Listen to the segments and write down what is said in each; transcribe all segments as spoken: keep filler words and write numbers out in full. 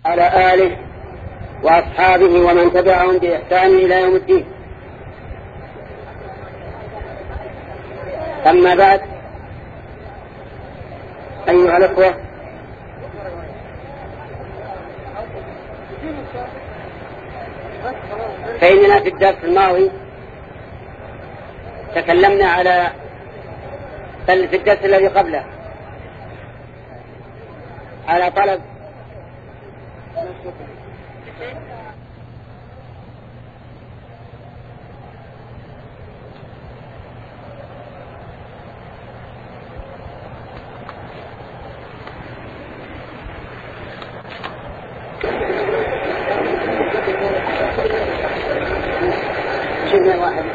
على آله وأصحابه ومن تبعهم بإحسان إلى يوم الدين. أما بعد، أيها الأخوة، فإننا في الدرس الماضي تكلمنا على بل في الدرس الذي قبله على طلب شبه واحد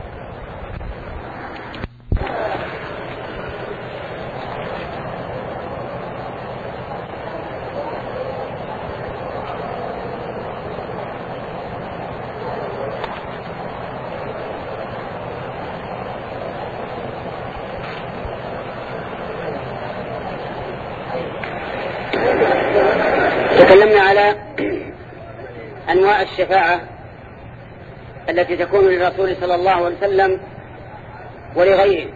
تكلمنا على أنواع الشفاعة التي تكون للرسول صلى الله عليه وسلم ولغيره،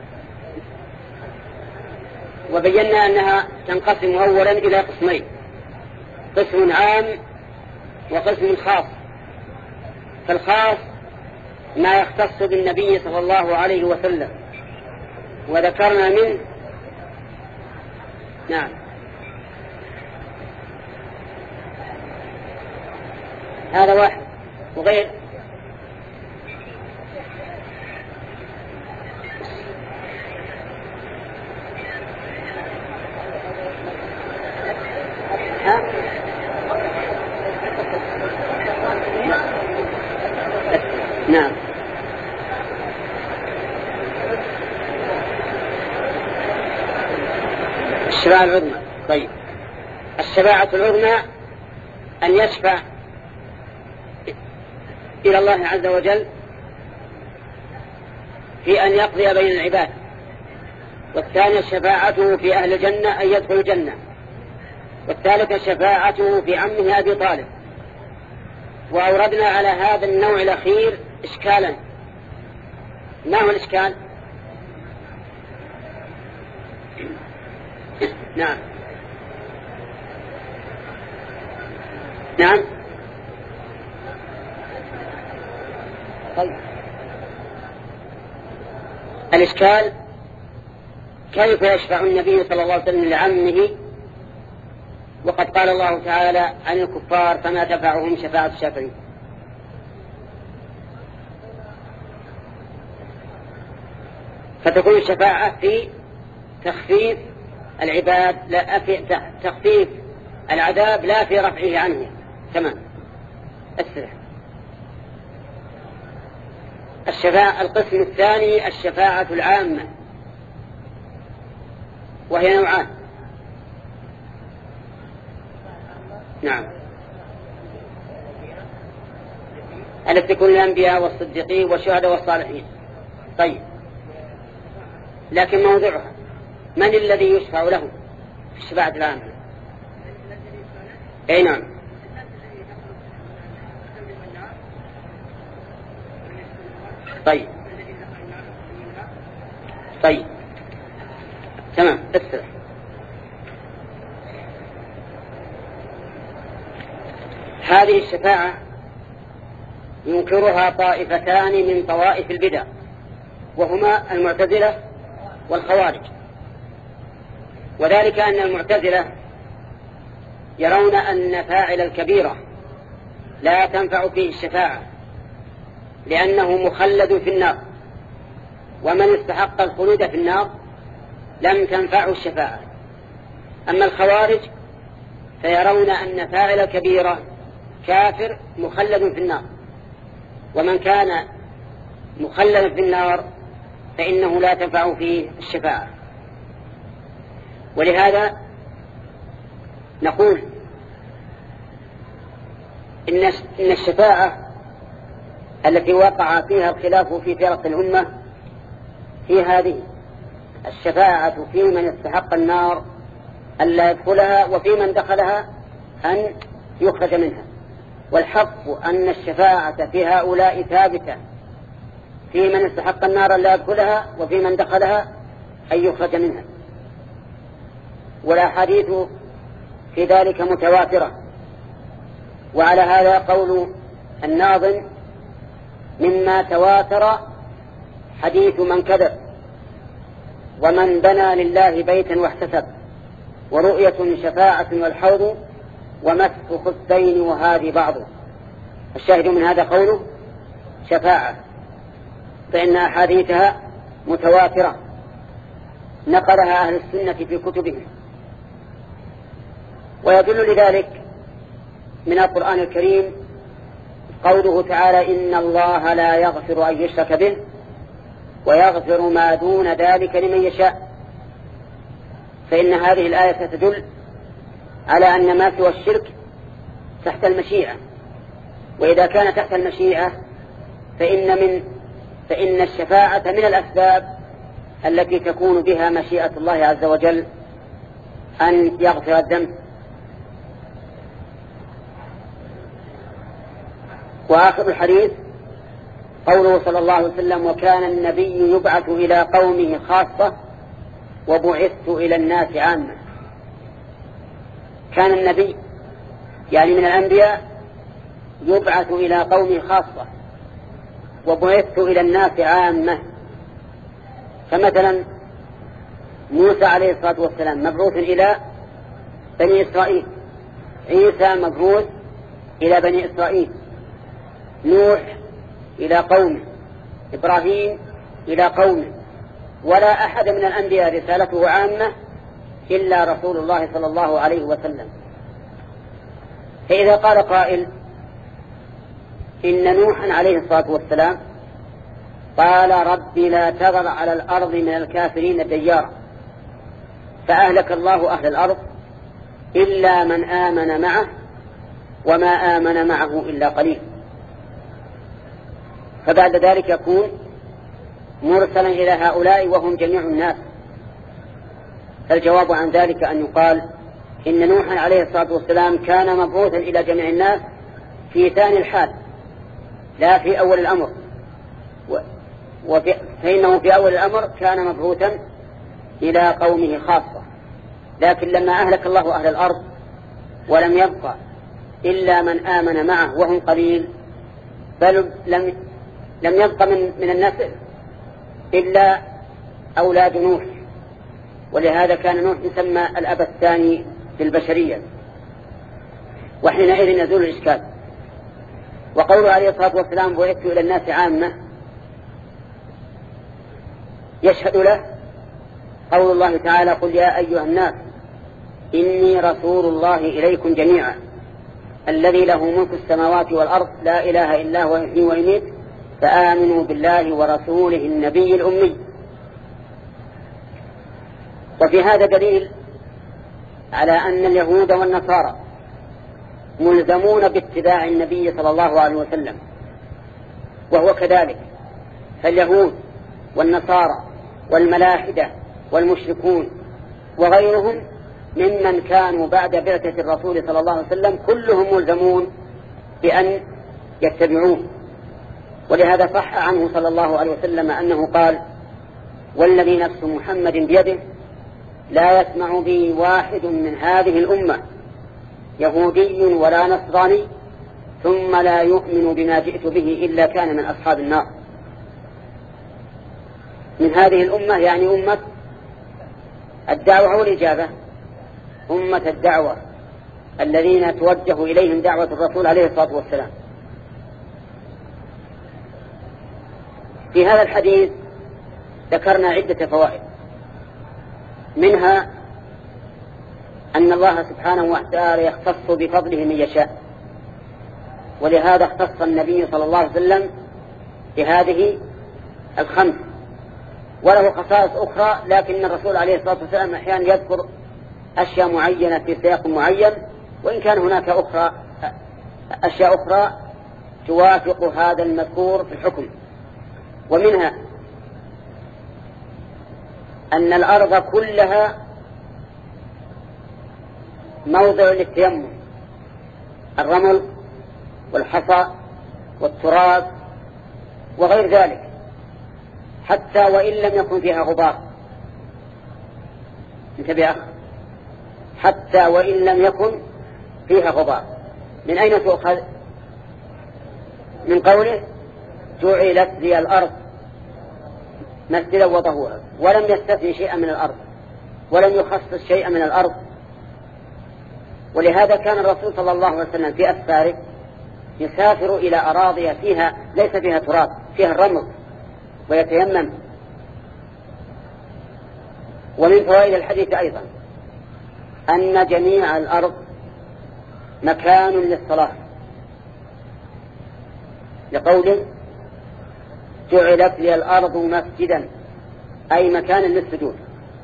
وبينا أنها تنقسم أولا إلى قسمين: قسم عام وقسم خاص. فالخاص ما يختص بالنبي صلى الله عليه وسلم، وذكرنا منه نعم هذا واحد وغير ها؟ نعم الشفاعة العظمى. طيب، الشفاعة العظمى أن يشفع إلى الله عز وجل في أن يقضي بين العباد، والثانية شفاعته في أهل الجنة أن يدخل الجنة، والثالثة شفاعته في عمه أبي طالب. وأوردنا على هذا النوع الأخير إشكالا. ما هو الإشكال؟ نعم نعم طيب، الإشكال كيف يشفع النبي صلى الله عليه وسلم لعمه وقد قال الله تعالى عن الكفار فما تنفعهم شفاعة الشافعين؟ فتكون الشفاعة في تخفيف العباد، لا في تخفيف العذاب، لا في رفعه عنه. تمام. السلام. الشفاعة القسم الثاني الشفاعة العامة، وهي نوعان. نعم، التي تكون الأنبياء والصديقين والشهداء والصالحين. طيب، لكن موضعها من الذي يشفع له في الشفاعة العامة؟ أي نعم. طيب طيب تمام. اسرع. هذه الشفاعة ينكرها طائفتان من طوائف البدع، وهما المعتزلة والخوارج. وذلك أن المعتزلة يرون أن فاعل الكبيرة لا تنفع فيه الشفاعة لأنه مخلد في النار، ومن استحق الخلود في النار لم تنفعه الشفاعة. أما الخوارج فيرون أن فاعل الكبيرة كافر مخلد في النار، ومن كان مخلدا في النار فإنه لا تنفع فيه الشفاعة. ولهذا نقول إن الشفاعة التي وقع فيها الخلاف في فرق الأمة هي هذه: الشفاعة في من استحق النار ألا يدخلها، وفي من دخلها أن يخرج منها. والحق أن الشفاعة في هؤلاء ثابتة في من استحق النار لا يدخلها وفي من دخلها أن يخرج منها. والأحاديث في ذلك متواترة. وعلى هذا قول الناظم: مما تواتر حديث من كذب ومن بنى لله بيتا واحتسب ورؤية شفاعة والحوض ومسح خفين وهذه بعض. الشاهد من هذا قوله شفاعة، فإن أحاديثها متواترة نقلها أهل السنة في كتبهم. ويدل لذلك من القرآن الكريم قوله تعالى: إن الله لا يغفر أن يشرك به ويغفر ما دون ذلك لمن يشاء. فإن هذه الآية تدل على أن ما سوى الشرك تحت المشيئة، وإذا كان تحت المشيئة فإن من فإن الشفاعة من الأسباب التي تكون بها مشيئة الله عز وجل أن يغفر الذنب. وآخر الحديث قوله صلى الله عليه وسلم: وكان النبي يبعث إلى قومه خاصة وبعثت إلى الناس عامة. كان النبي يعني من الأنبياء يبعث إلى قومه خاصة وبعثت إلى الناس عامة. فمثلا موسى عليه الصلاة والسلام مبعوث إلى بني إسرائيل، عيسى مبعوث إلى بني إسرائيل، نوح إلى قومه، إبراهيم إلى قومه. ولا أحد من الأنبياء رسالته عامة إلا رسول الله صلى الله عليه وسلم. فإذا قال قائل إن نوحا عليه الصلاة والسلام قال: ربي لا تذر على الأرض من الكافرين ديارا، فأهلك الله أهل الأرض إلا من آمن معه وما آمن معه إلا قليل. فبعد ذلك يكون مرسلا إلى هؤلاء وهم جميع الناس. الجواب عن ذلك أن يقال إن نوحا عليه الصلاة والسلام كان مبعوثا إلى جميع الناس في ثاني الحال لا في أول الأمر، فإنه في أول الأمر كان مبعوثا إلى قومه خاصة، لكن لما أهلك الله أهل الأرض ولم يبقى إلا من آمن معه وهم قليل، بل لم لم يبقى من من الناس إلا أولاد نوح، ولهذا كان نوح يسمى الأب الثاني للبشرية، وحينئذ يزول الإشكال. وقوله عليه الصلاة والسلام: بعثت إلى الناس عامة، يشهد له قول الله تعالى: قل يا أيها الناس إني رسول الله إليكم جميعا الذي له ملك السماوات والأرض لا إله إلا هو يحيي ويميت فآمنوا بالله ورسوله النبي الأمي. وفي هذا دليل على أن اليهود والنصارى ملزمون باتباع النبي صلى الله عليه وسلم، وهو كذلك. فاليهود والنصارى والملاحدة والمشركون وغيرهم ممن كانوا بعد بعثة الرسول صلى الله عليه وسلم كلهم ملزمون بأن يتبعوه. ولهذا صح عنه صلى الله عليه وسلم أنه قال: والذي نفس محمد بيده لا يسمع بي واحد من هذه الأمة يهودي ولا نصراني ثم لا يؤمن بما جئت به إلا كان من أصحاب النار. من هذه الأمة يعني أمة الدعوة والإجابة، أمة الدعوة الذين توجه إليهم دعوة الرسول عليه الصلاة والسلام. في هذا الحديث ذكرنا عدة فوائد، منها أن الله سبحانه وتعالى يختص بفضله من يشاء، ولهذا اختص النبي صلى الله عليه وسلم بهذه الخمس، وله خصائص أخرى، لكن الرسول عليه الصلاة والسلام أحيانا يذكر أشياء معينة في سياق معين، وإن كان هناك أخرى أشياء أخرى توافق هذا المذكور في الحكم. ومنها أن الأرض كلها موضع للتيمم، الرمل والحصى والتراب وغير ذلك، حتى وإن لم يكن فيها غبار. انتبه أخ، حتى وإن لم يكن فيها غبار. من أين تؤخذ؟ من قوله جعلت لي الأرض مسجدا وطهورا، ولم يستثني شيئا من الأرض، ولم يخصص شيئا من الأرض. ولهذا كان الرسول صلى الله عليه وسلم في أسفاره يسافر إلى أراضي فيها ليس فيها تراب، فيها الرمل، ويتيمم. ومن فوائد الحديث أيضا أن جميع الأرض مكان للصلاة، لقوله جعلت لي الأرض مسجدا، أي مكان للسجود.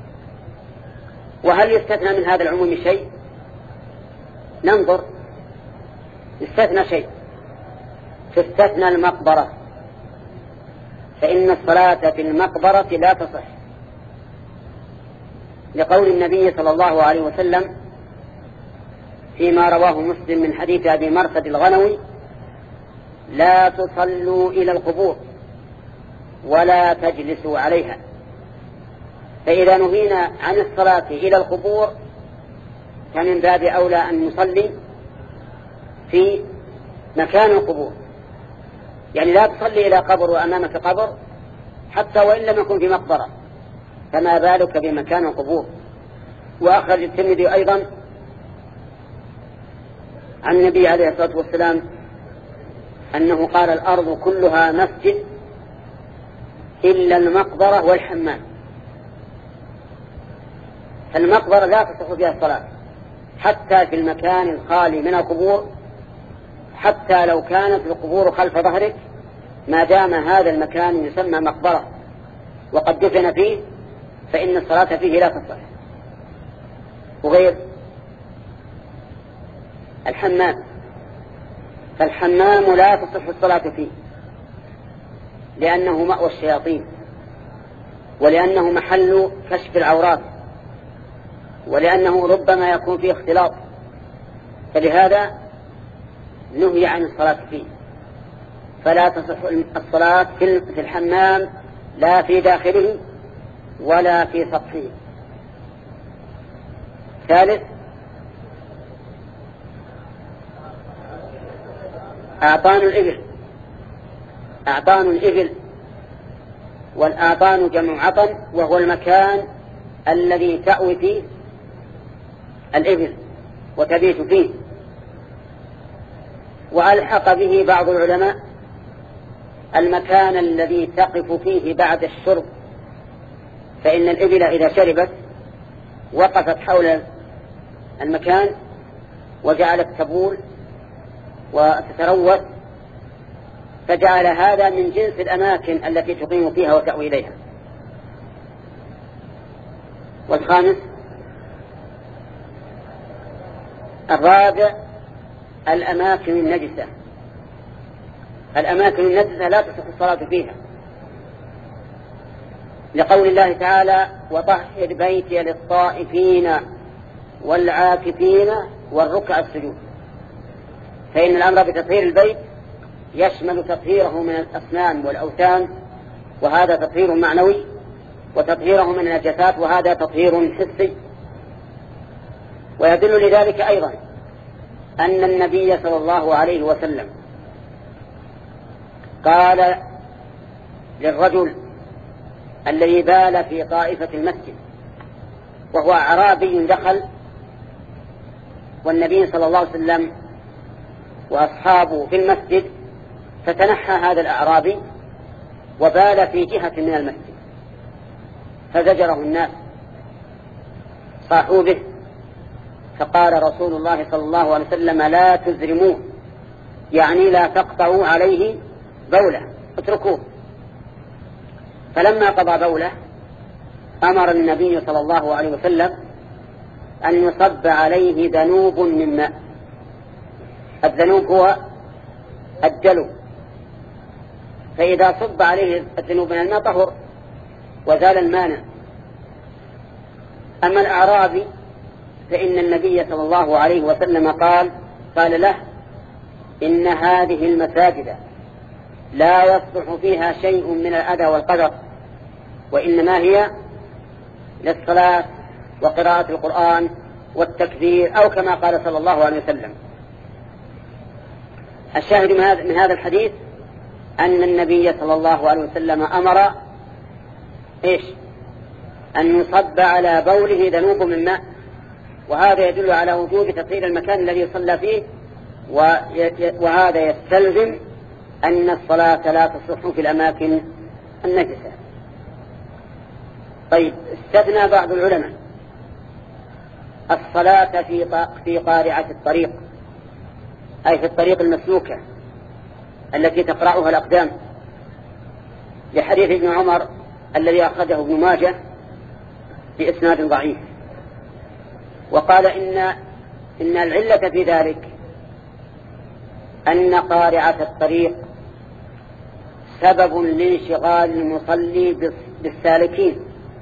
وهل يستثنى من هذا العموم شيء؟ ننظر. يستثنى شيء، تستثنى المقبرة، فإن الصلاة في المقبرة لا تصح، لقول النبي صلى الله عليه وسلم فيما رواه مسلم من حديث أبي مرثد الغنوي: لا تصلوا إلى القبور ولا تجلسوا عليها. فإذا نهينا عن الصلاة إلى القبور فمن باب أولى أن نصلي في مكان القبور، يعني لا تصلي إلى قبر وأمامك قبر حتى وإن لم يكن في مقبرة، فما بالك بمكان القبور. وأخرج الترمذي أيضا عن النبي عليه الصلاة والسلام أنه قال: الأرض كلها مسجد إلا المقبرة والحمام. فالمقبرة لا تصح فيها الصلاة حتى في المكان الخالي من القبور، حتى لو كانت القبور خلف ظهرك، ما دام هذا المكان يسمى مقبرة وقد دفن فيه فإن الصلاة فيه لا تصح. وغير الحمام، فالحمام لا تصح الصلاة فيه لأنه مأوى الشياطين، ولأنه محل كشف العورات، ولأنه ربما يكون فيه اختلاط، فلهذا نهي عن الصلاة فيه. فلا تصح الصلاة في الحمام لا في داخله ولا في سطحه. ثالث: أعطان الإبل. أعطان الإبل، والأعطان جمع عطن، وهو المكان الذي تأوي فيه الإبل وتبيت فيه. وألحق به بعض العلماء المكان الذي تقف فيه بعد الشرب، فإن الإبل إذا شربت وقفت حول المكان وجعلت تبول وتتروت، فجعل هذا من جنس الأماكن التي تقيم فيها وتأوي إليها. والخامس الرابع الأماكن النجسة. الأماكن النجسة لا تصح الصلاة فيها، لقول الله تعالى: وطهر بيتي للطائفين والعاكفين والركع السجود. فإن الأمر بتطهير البيت يشمل تطهيره من الأصنام والأوثان، وهذا تطهير معنوي، وتطهيره من النجاسات، وهذا تطهير حسي. ويدل لذلك أيضا أن النبي صلى الله عليه وسلم قال للرجل الذي بال في طائفة المسجد وهو أعرابي دخل، والنبي صلى الله عليه وسلم وأصحابه في المسجد، فتنحى هذا الأعرابي وبال في جهة من المسجد، فزجره الناس صاحوا به، فقال رسول الله صلى الله عليه وسلم: لا تزرموه، يعني لا تقطعوا عليه بوله، اتركوه. فلما قضى بوله أمر النبي صلى الله عليه وسلم أن يصب عليه ذنوب من ماء. الذنوب هو الدلو، فإذا صب عليه الذنوب من الماء طهر وزال المانع. أما الأعرابي فإن النبي صلى الله عليه وسلم قال قال له: إن هذه المساجد لا يصلح فيها شيء من الأذى والقدر، وإنما هي للصلاة وقراءة القرآن والتكبير، أو كما قال صلى الله عليه وسلم. الشاهد من هذا الحديث أن النبي صلى الله عليه وسلم أمر إيش؟ أن يصب على بوله ذنوب من ماء، وهذا يدل على وجوب تطهير المكان الذي صلى فيه، وهذا يستلزم أن الصلاة لا تصح في الأماكن النجسة. طيب، استثنى بعض العلماء الصلاة في في قارعة الطريق، أي في الطريق المسلوكة التي تقرعها الأقدام، لحديث ابن عمر الذي أخرجه ابن ماجه بإسناد ضعيف، وقال إن إن العلة في ذلك أن قارعة الطريق سبب لانشغال المصلي بالسالكين،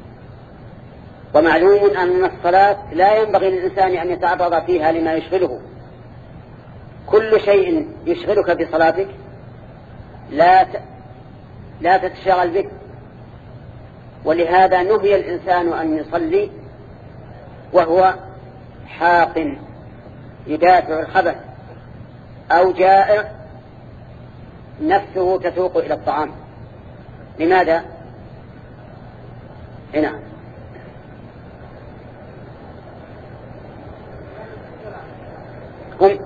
ومعلوم أن الصلاة لا ينبغي للإنسان أن يتعرض فيها لما يشغله. كل شيء يشغلك بصلاتك لا لا تتشغل به، ولهذا نهي الإنسان أن يصلي وهو حاق يدافع الخبث أو جائع نفسه تسوق إلى الطعام. لماذا؟ هنا هم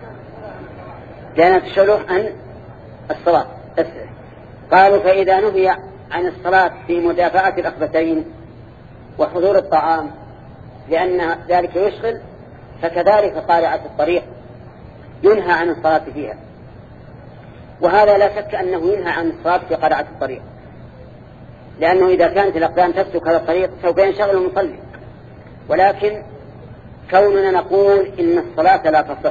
كانت تشغله عن الصلاة. قالوا فإذا نهي عن الصلاة في مدافعة الأخبثين وحضور الطعام لأن ذلك يشغل، فكذلك قارعة الطريق ينهى عن الصلاة فيها. وهذا لا شك أنه ينهى عن الصلاة في قارعة الطريق، لأنه إذا كانت الأقدام تسلك هذا الطريق سوف ينشغل المصلي. ولكن كوننا نقول إن الصلاة لا تصح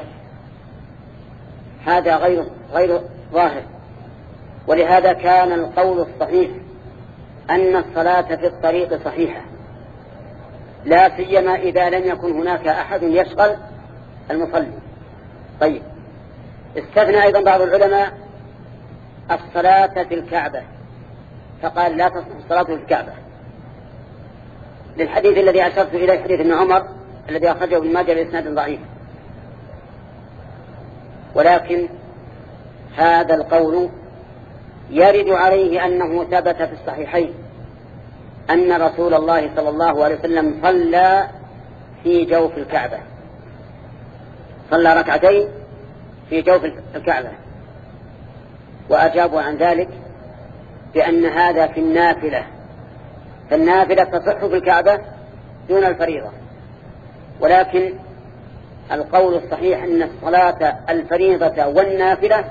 هذا غير غير ظاهر، ولهذا كان القول الصحيح أن الصلاة في الطريق صحيحة، لا سيما إذا لم يكن هناك أحد يشغل المصلي. طيب، استثنى أيضا بعض العلماء الصلاة في الكعبة، فقال لا تصح الصلاة في الكعبة، للحديث الذي أشرت إليه حديث ابن عمر الذي أخرجه ابن ماجه بإسناد ضعيف. ولكن هذا القول يرد عليه أنه ثبت في الصحيحين أن رسول الله صلى الله عليه وسلم صلى في جوف الكعبة، صلى ركعتين في جوف الكعبة، وأجابوا عن ذلك بأن هذا في النافلة، فالنافلة تصح في الكعبة دون الفريضة. ولكن القول الصحيح أن الصلاة الفريضة والنافلة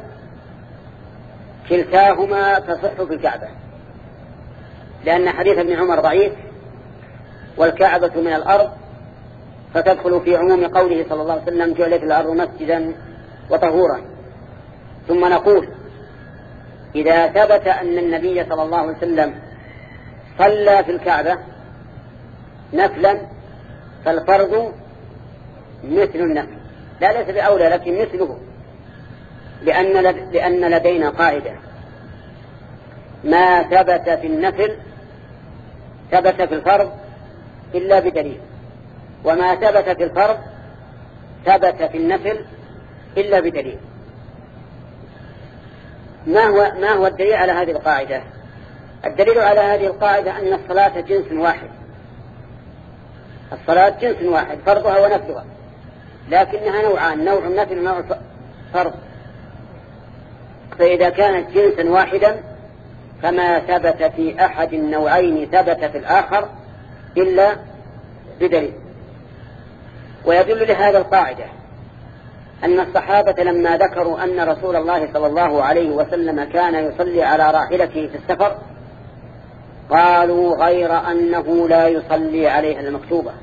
كلتاهما تصح في الكعبة، لأن حديث ابن عمر ضعيف، والكعبة من الأرض فتدخل في عموم قوله صلى الله عليه وسلم جعلت الأرض مسجدا وطهورا. ثم نقول إذا ثبت أن النبي صلى الله عليه وسلم صلى في الكعبة نفلا فالفرض مثل النفل، لا ليس بأولى لكن مثله، لأن لأن لدينا قاعدة: ما ثبت في النفل ثبت في الفرض إلا بدليل، وما ثبت في الفرض ثبت في النفل إلا بدليل. ما هو ما هو الدليل على هذه القاعدة؟ الدليل على هذه القاعدة أن الصلاة جنس واحد، الصلاة جنس واحد فرضها ونفلها، لكنها نوعان: نوع النفل ونوع فرض. فإذا كانت جنسا واحدا فما ثبت في أحد النوعين ثبت في الآخر إلا بدليل. ويدل لهذا القاعدة أن الصحابة لما ذكروا أن رسول الله صلى الله عليه وسلم كان يصلي على راحلته في السفر قالوا غير أنه لا يصلي عليها المكتوبة.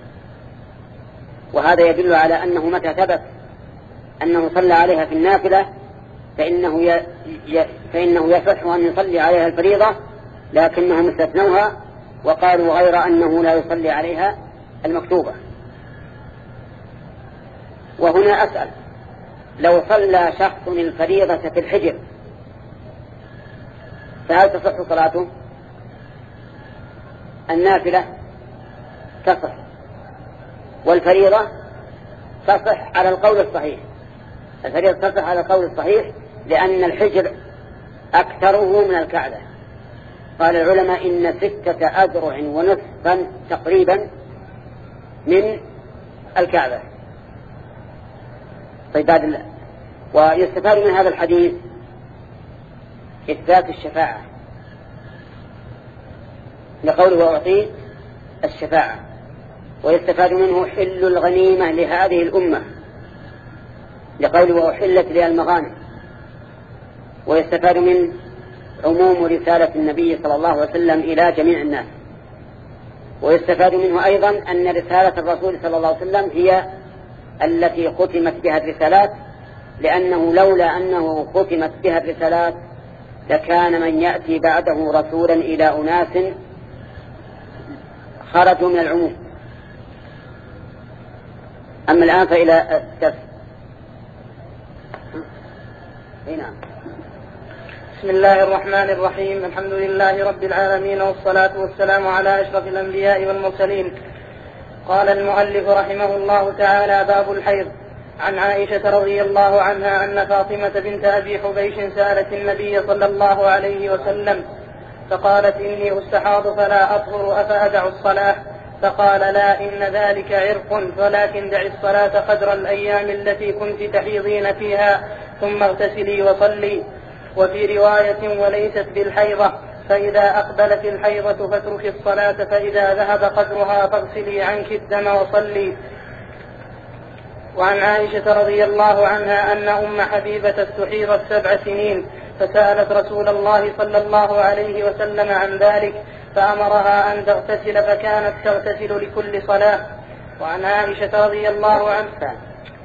وهذا يدل على أنه متى ثبت أنه صلى عليها في النافلة فإنه ي... ي... فإنه يصح أن يصلي عليها الفريضة، لكنهم استثنوها وقالوا غير أنه لا يصلي عليها المكتوبة. وهنا أسأل: لو صلى شخص الفريضة في الحجر فهل تصح صلاته؟ النافلة تصح، والفريضة تصح على القول الصحيح. الفريضة تصح على القول الصحيح لأن الحجر أكثره من الكعبة. قال العلماء إن ستة أذرع ونصفا تقريبا من الكعبة. طيب بعد الله. ويستفاد من هذا الحديث إثبات الشفاعة لقوله وأعطيت الشفاعة، ويستفاد منه حل الغنيمة لهذه الأمة لقوله وأحلت لها المغانم، ويستفاد من عموم رسالة النبي صلى الله عليه وسلم إلى جميع الناس، ويستفاد منه أيضا أن رسالة الرسول صلى الله عليه وسلم هي التي ختمت بها الرسالات، لأنه لولا أنه ختمت بها الرسالات لكان من يأتي بعده رسولا إلى أناس خرجوا من العموم. أما الآن فإلى الدرس. نعم. بسم الله الرحمن الرحيم. الحمد لله رب العالمين، والصلاة والسلام على أشرف الأنبياء والمرسلين. قال المؤلف رحمه الله تعالى: باب الحيض. عن عائشة رضي الله عنها أن فاطمة بنت أبي حبيش سألت النبي صلى الله عليه وسلم فقالت: إني أستحاض فلا أطهر أفأدع الصلاة؟ فقال: لا، إن ذلك عرق، ولكن دع الصلاة قدر الأيام التي كنت تحيضين فيها ثم اغتسلي وصلي. وفي رواية: وليست بالحيضة، فإذا أقبلت الحيضة فاتركي الصلاة، فإذا ذهب قدرها فاغسلي عنك الدم وصلي. وعن عائشة رضي الله عنها أن أم حبيبة استحيضت سبع سنين فسألت رسول الله صلى الله عليه وسلم عن ذلك فأمرها أن تغتسل، فكانت تغتسل لكل صلاة. وعن عائشة رضي الله عنها.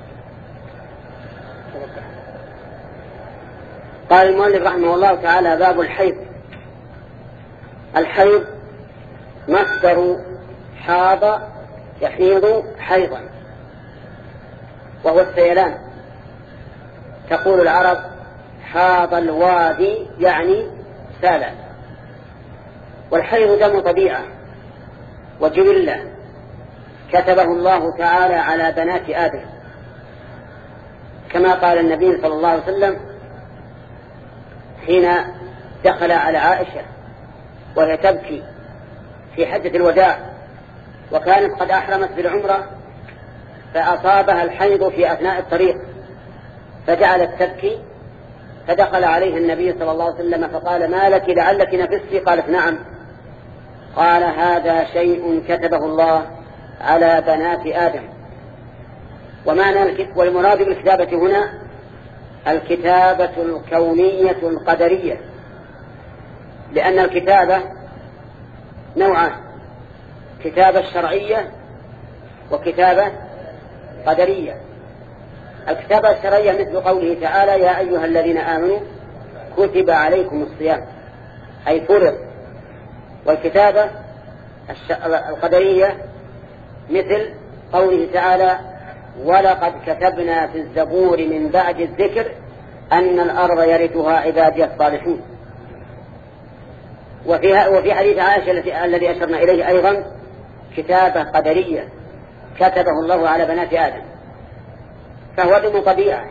قال المؤلف رحمه الله تعالى: باب الحيض. الحيض مصدر حاض يحيض حيضا، وهو السيلان. تقول العرب: حاض الوادي، يعني سالا. والحيض دم طبيعة وجبلة كتبه الله تعالى على بنات آدم، كما قال النبي صلى الله عليه وسلم حين دخل على عائشة وهي تبكي في حجة الوداع، وكانت قد أحرمت بالعمرة فأصابها الحيض في أثناء الطريق فجعلت تبكي، فدخل عليها النبي صلى الله عليه وسلم فقال: ما لك، لعلك نفستي؟ قالت: نعم. قال: هذا شيء كتبه الله على بنات آدم. ومعنى والمراد بالكتابة هنا الكتابة الكونية القدرية، لأن الكتابة نوعان: كتابة شرعية وكتابة قدرية. الكتابة الشرعية مثل قوله تعالى: يا أيها الذين آمنوا كتب عليكم الصيام، أي فرض. والكتابة القدرية مثل قوله تعالى: ولقد كتبنا في الزبور من بعد الذكر أن الأرض يرثها عبادي الصالحون. وفي حديث عائشة الذي أشرنا إليه أيضا كتابة قدرية كتبه الله على بنات آدم، فهو دم طبيعة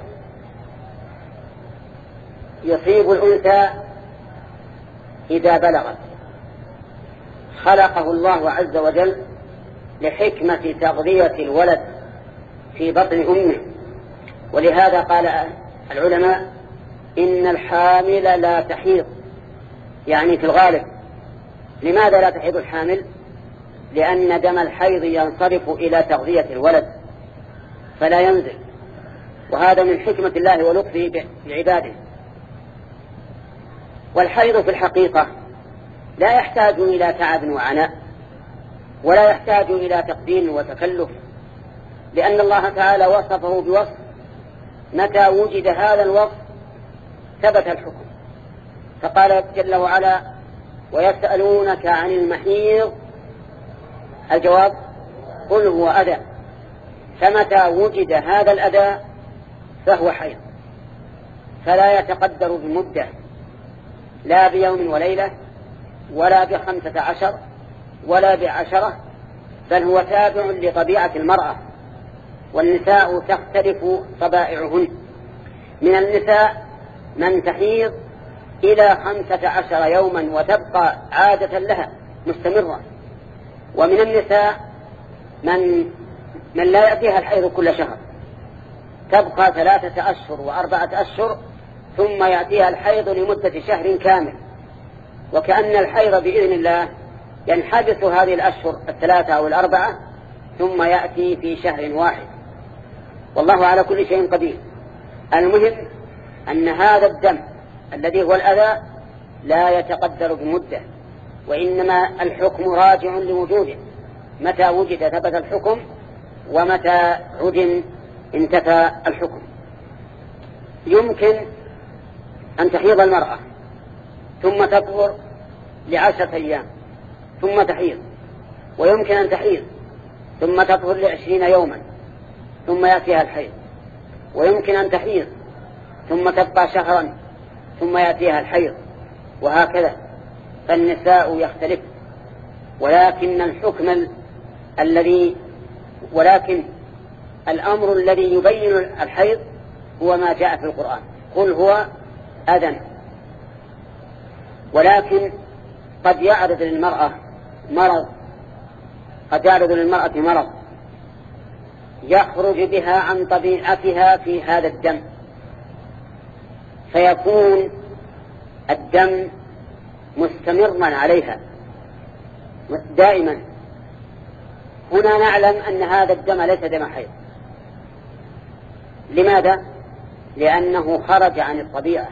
يصيب الأنثى إذا بلغت. خلقه الله عز وجل لحكمة تغذية الولد في بطن أمه، ولهذا قال العلماء: إن الحامل لا تحيض، يعني في الغالب. لماذا لا تحيض الحامل؟ لأن دم الحيض ينصرف إلى تغذية الولد فلا ينزل، وهذا من حكمة الله ولطفه بعباده. والحيض في الحقيقة لا يحتاج إلى تعب وعناء، ولا يحتاج إلى تقديم وتكلف، لأن الله تعالى وصفه بوصف متى وجد هذا الوصف ثبت الحكم. فقال جل وعلا: ويسألونك عن المحيض، الجواب: قل هو أذى. فمتى وجد هذا الأذى فهو حيض، فلا يتقدر بمدة لا بيوم وليلة ولا بخمسة عشر ولا بعشرة، بل هو تابع لطبيعة المرأة، والنساء تختلف طبائعهن. من النساء من تحيض إلى خمسة عشر يوما وتبقى عادة لها مستمرة، ومن النساء من من لا يأتيها الحيض كل شهر، تبقى ثلاثة أشهر وأربعة أشهر ثم يأتيها الحيض لمدة شهر كامل، وكأن الحيض بإذن الله ينحبس هذه الأشهر الثلاثة أو الأربعة ثم يأتي في شهر واحد، والله على كل شيء قدير. المهم أن هذا الدم الذي هو الأذى لا يتقدر بمدة، وإنما الحكم راجع لوجوده، متى وجد ثبت الحكم، ومتى عدم انتفى الحكم. يمكن أن تحيض المرأة ثم تطهر لعشرة أيام ثم تحيض، ويمكن أن تحيض ثم تطهر لعشرين يوما ثم يأتيها الحيض، ويمكن أن تحيض ثم تبقى شهرا ثم يأتيها الحيض، وهكذا. فالنساء يختلف، ولكن الحكم الذي ولكن الأمر الذي يبين الحيض هو ما جاء في القرآن، قل هو أذى. ولكن قد يعرض للمرأة مرض قد يعرض للمرأة مرض يخرج بها عن طبيعتها في هذا الدم، فيكون الدم مستمرا عليها دائما. هنا نعلم أن هذا الدم ليس دم حيض. لماذا؟ لأنه خرج عن الطبيعة،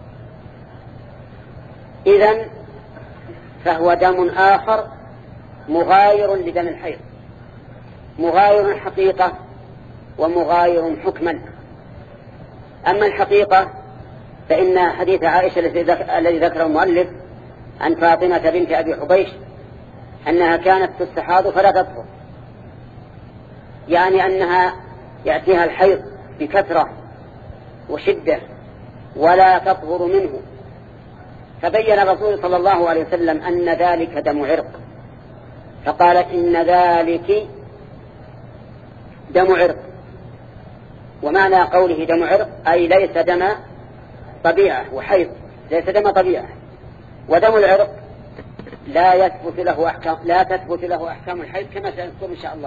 إذن فهو دم آخر مغاير لدم الحيض، مغاير حقيقة ومغاير حكما. أما الحقيقة فإن حديث عائشة الذي ذكره المؤلف عن فاطمة بنت أبي حبيش أنها كانت تستحاض فلا تطهر، يعني أنها يأتيها الحيض بكثرة وشدة ولا تطهر منه، فبين الرسول صلى الله عليه وسلم أن ذلك دم عرق، فقال إن ذلك دم عرق. ومعنى قوله دم عرق أي ليس دم طبيعة وحيض، ليس دم طبيعة. ودم العرق لا يثبت له أحكام لا تثبت له أحكام الحيض كما سنذكر إن شاء الله.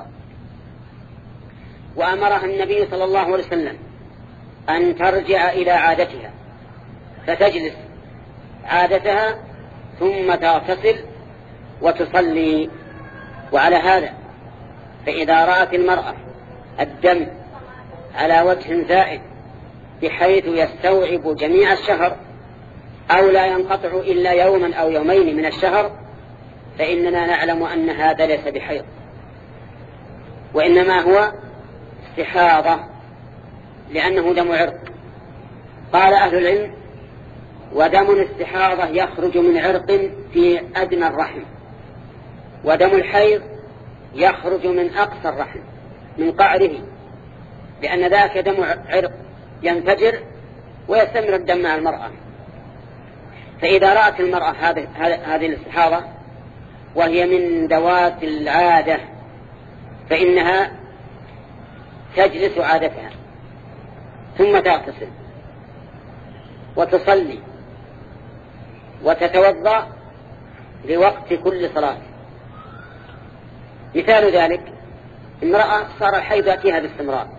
وأمرها النبي صلى الله عليه وسلم أن ترجع إلى عادتها، فتجلس عادتها ثم تغتسل وتصلي. وعلى هذا فإذا رأت المرأة الدم على وجه زائد بحيث يستوعب جميع الشهر أو لا ينقطع إلا يوما أو يومين من الشهر، فإننا نعلم أن هذا ليس بحيض، وإنما هو استحاضة، لأنه دم عرق. قال أهل العلم: ودم الاستحاضة يخرج من عرق في أدنى الرحم، ودم الحيض يخرج من أقصى الرحم من قعره، لأن ذاك دم عرق ينفجر ويستمر الدم مع المرأة. فإذا رأت المرأة هذه الاستحاضة وهي من ذوات العادة فإنها تجلس عادتها ثم تغتسل وتصلي وتتوضأ لوقت كل صلاة. مثال ذلك: امرأة صار الحيض يأتيها باستمرار،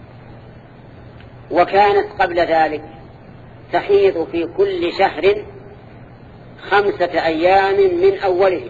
وكانت قبل ذلك تحيض في كل شهر خمسة أيام من أوله،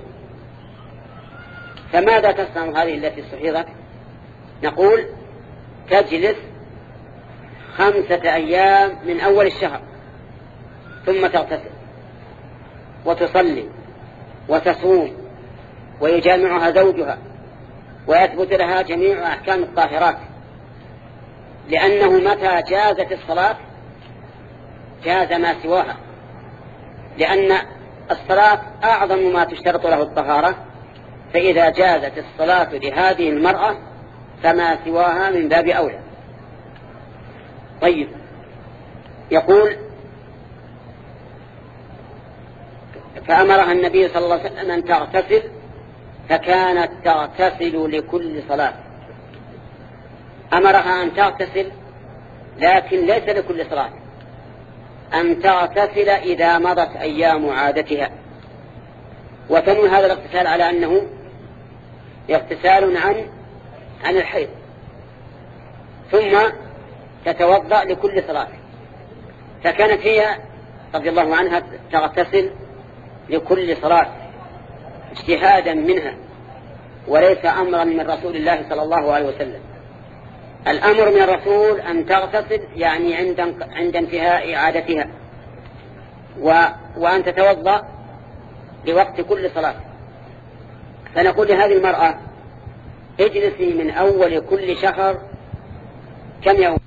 فماذا تصنع هذه التي استحيضت؟ نقول: تجلس خمسة أيام من أول الشهر ثم تغتسل وتصلي وتصوم ويجامعها زوجها ويثبت لها جميع أحكام الطاهرات، لأنه متى جازت الصلاة جاز ما سواها، لأن الصلاة أعظم ما تشترط له الطهارة، فإذا جازت الصلاة لهذه المرأة فما سواها من باب أولى. طيب، يقول فأمرها النبي صلى الله عليه وسلم أن تغتسل، فكانت تغتسل لكل صلاة. أمرها أن تغتسل لكن ليس لكل صلاة، أن تغتسل إذا مضت أيام عادتها، وتنوي هذا الاغتسال على أنه اغتسال عن عن الحيض، ثم تتوضأ لكل صلاة. فكانت هي رضي الله عنها تغتسل لكل صلاة اجتهادا منها، وليس أمرا من رسول الله صلى الله عليه وسلم. الأمر من الرسول أن تغتسل يعني عند عند انتهاء عادتها، و وأن تتوضأ لوقت كل صلاة. فنقول لهذه المرأة اجلسي من أول كل شهر كم يوم،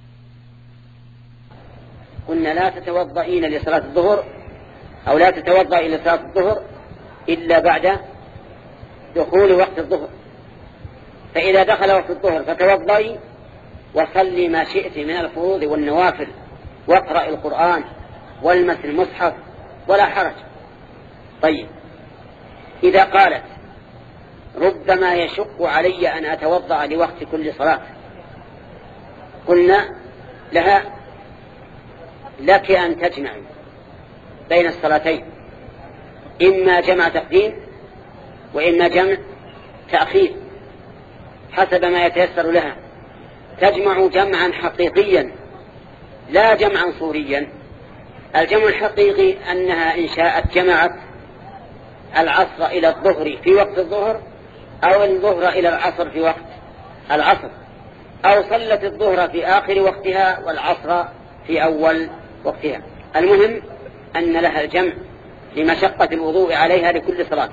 قلنا لا تتوضئين لصلاة الظهر أو لا تتوضئي لصلاة الظهر إلا بعد دخول وقت الظهر. فإذا دخل وقت الظهر فتوضئي وصلي ما شئت من الفروض والنوافل، واقرأ القرآن والمس المصحف ولا حرج. طيب، إذا قالت ربما يشق علي أن أتوضأ لوقت كل صلاة، قلنا لها لك أن تجمعي بين الصلاتين، إما جمع تقديم وإما جمع تأخير حسب ما يتيسر لها. تجمع جمعا حقيقيا لا جمعا صوريا. الجمع الحقيقي أنها إن شاءت جمعت العصر إلى الظهر في وقت الظهر، أو الظهر إلى العصر في وقت العصر، أو صلت الظهر في آخر وقتها والعصر في أول وقتها. المهم أن لها الجمع لمشقة الوضوء عليها لكل صلاة.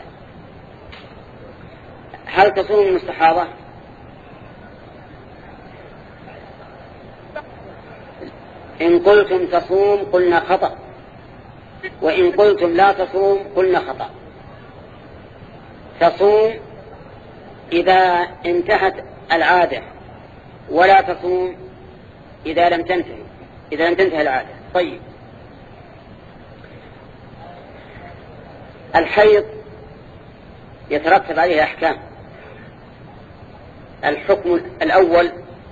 هل تصوم المستحاضة؟ إن قلتم تصوم قلنا خطأ، وإن قلتم لا تصوم قلنا خطأ. تصوم إذا انتهت العادة، ولا تصوم إذا لم تنتهي إذا لم تنتهي العادة. طيب، الحيض يترتب عليه أحكام. الحكم الأول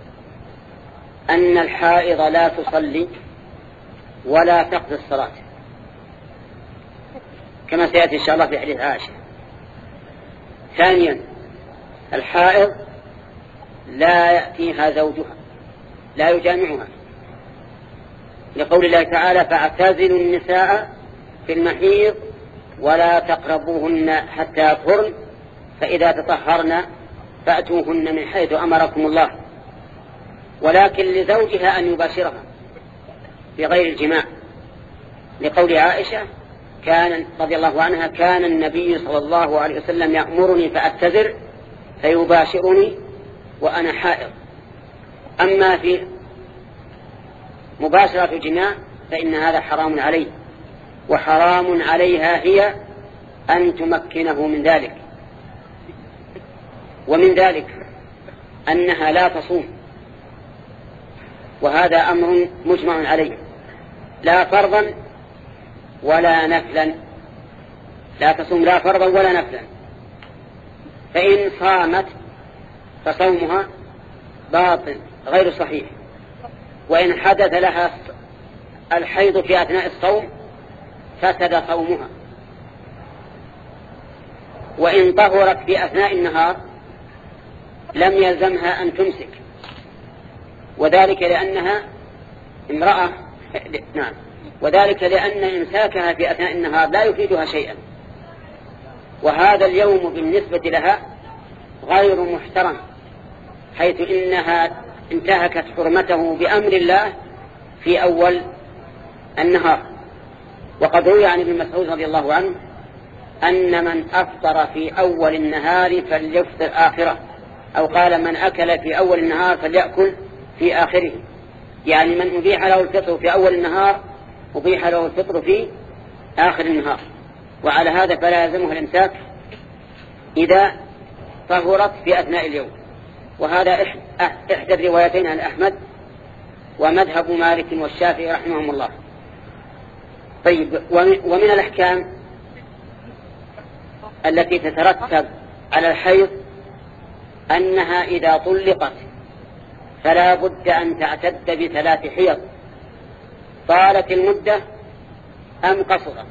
أن الحائض لا تصلي ولا تقضي الصلاة، كما سيأتي إن شاء الله في حديث عائشة. ثانيا، الحائض لا يأتيها زوجها، لا يجامعها، لقول الله تعالى فاعتزلوا النساء في المحيض ولا تقربوهن حتى يطهرن فإذا تطهرن فأتوهن من حيث أمركم الله. ولكن لزوجها أن يباشرها بغير الجماع، لقول عائشة كان رضي الله عنها كان النبي صلى الله عليه وسلم يأمرني فأتزر فيباشرني وأنا حائض. أما في مباشرة الجماع فإن هذا حرام عليه، وحرام عليها هي أن تمكنه من ذلك. ومن ذلك أنها لا تصوم، وهذا أمر مجمع عليه، لا فرضا ولا نفلا. لا تصوم لا فرضا ولا نفلا. فإن صامت فصومها باطل غير صحيح، وإن حدث لها الحيض في أثناء الصوم فسد صومها. وإن طهرت في أثناء النهار لم يلزمها أن تمسك، وذلك لأنها امرأة نعم وذلك لأن إمساكها في أثناء النهار لا يفيدها شيئا، وهذا اليوم بالنسبة لها غير محترم، حيث إنها انتهكت حرمته بأمر الله في أول النهار. وقد روي عن ابن مسعود رضي الله عنه أن من أفطر في أول النهار فليفطر آخره، أو قال من أكل في أول النهار فليأكل في آخره، يعني من أبيح له الفطر في أول النهار أبيح له الفطر في آخر النهار. وعلى هذا فلا يلزمها الإمساك إذا طهرت في أثناء اليوم. وهذا إحدى الروايتين عن أحمد ومذهب مالك والشافعي رحمهم الله. طيب، ومن الأحكام التي تترتب على الحيض أنها إذا طلقت فلا بد أن تعتد بثلاث حيض، طالت المدة أم قصرت.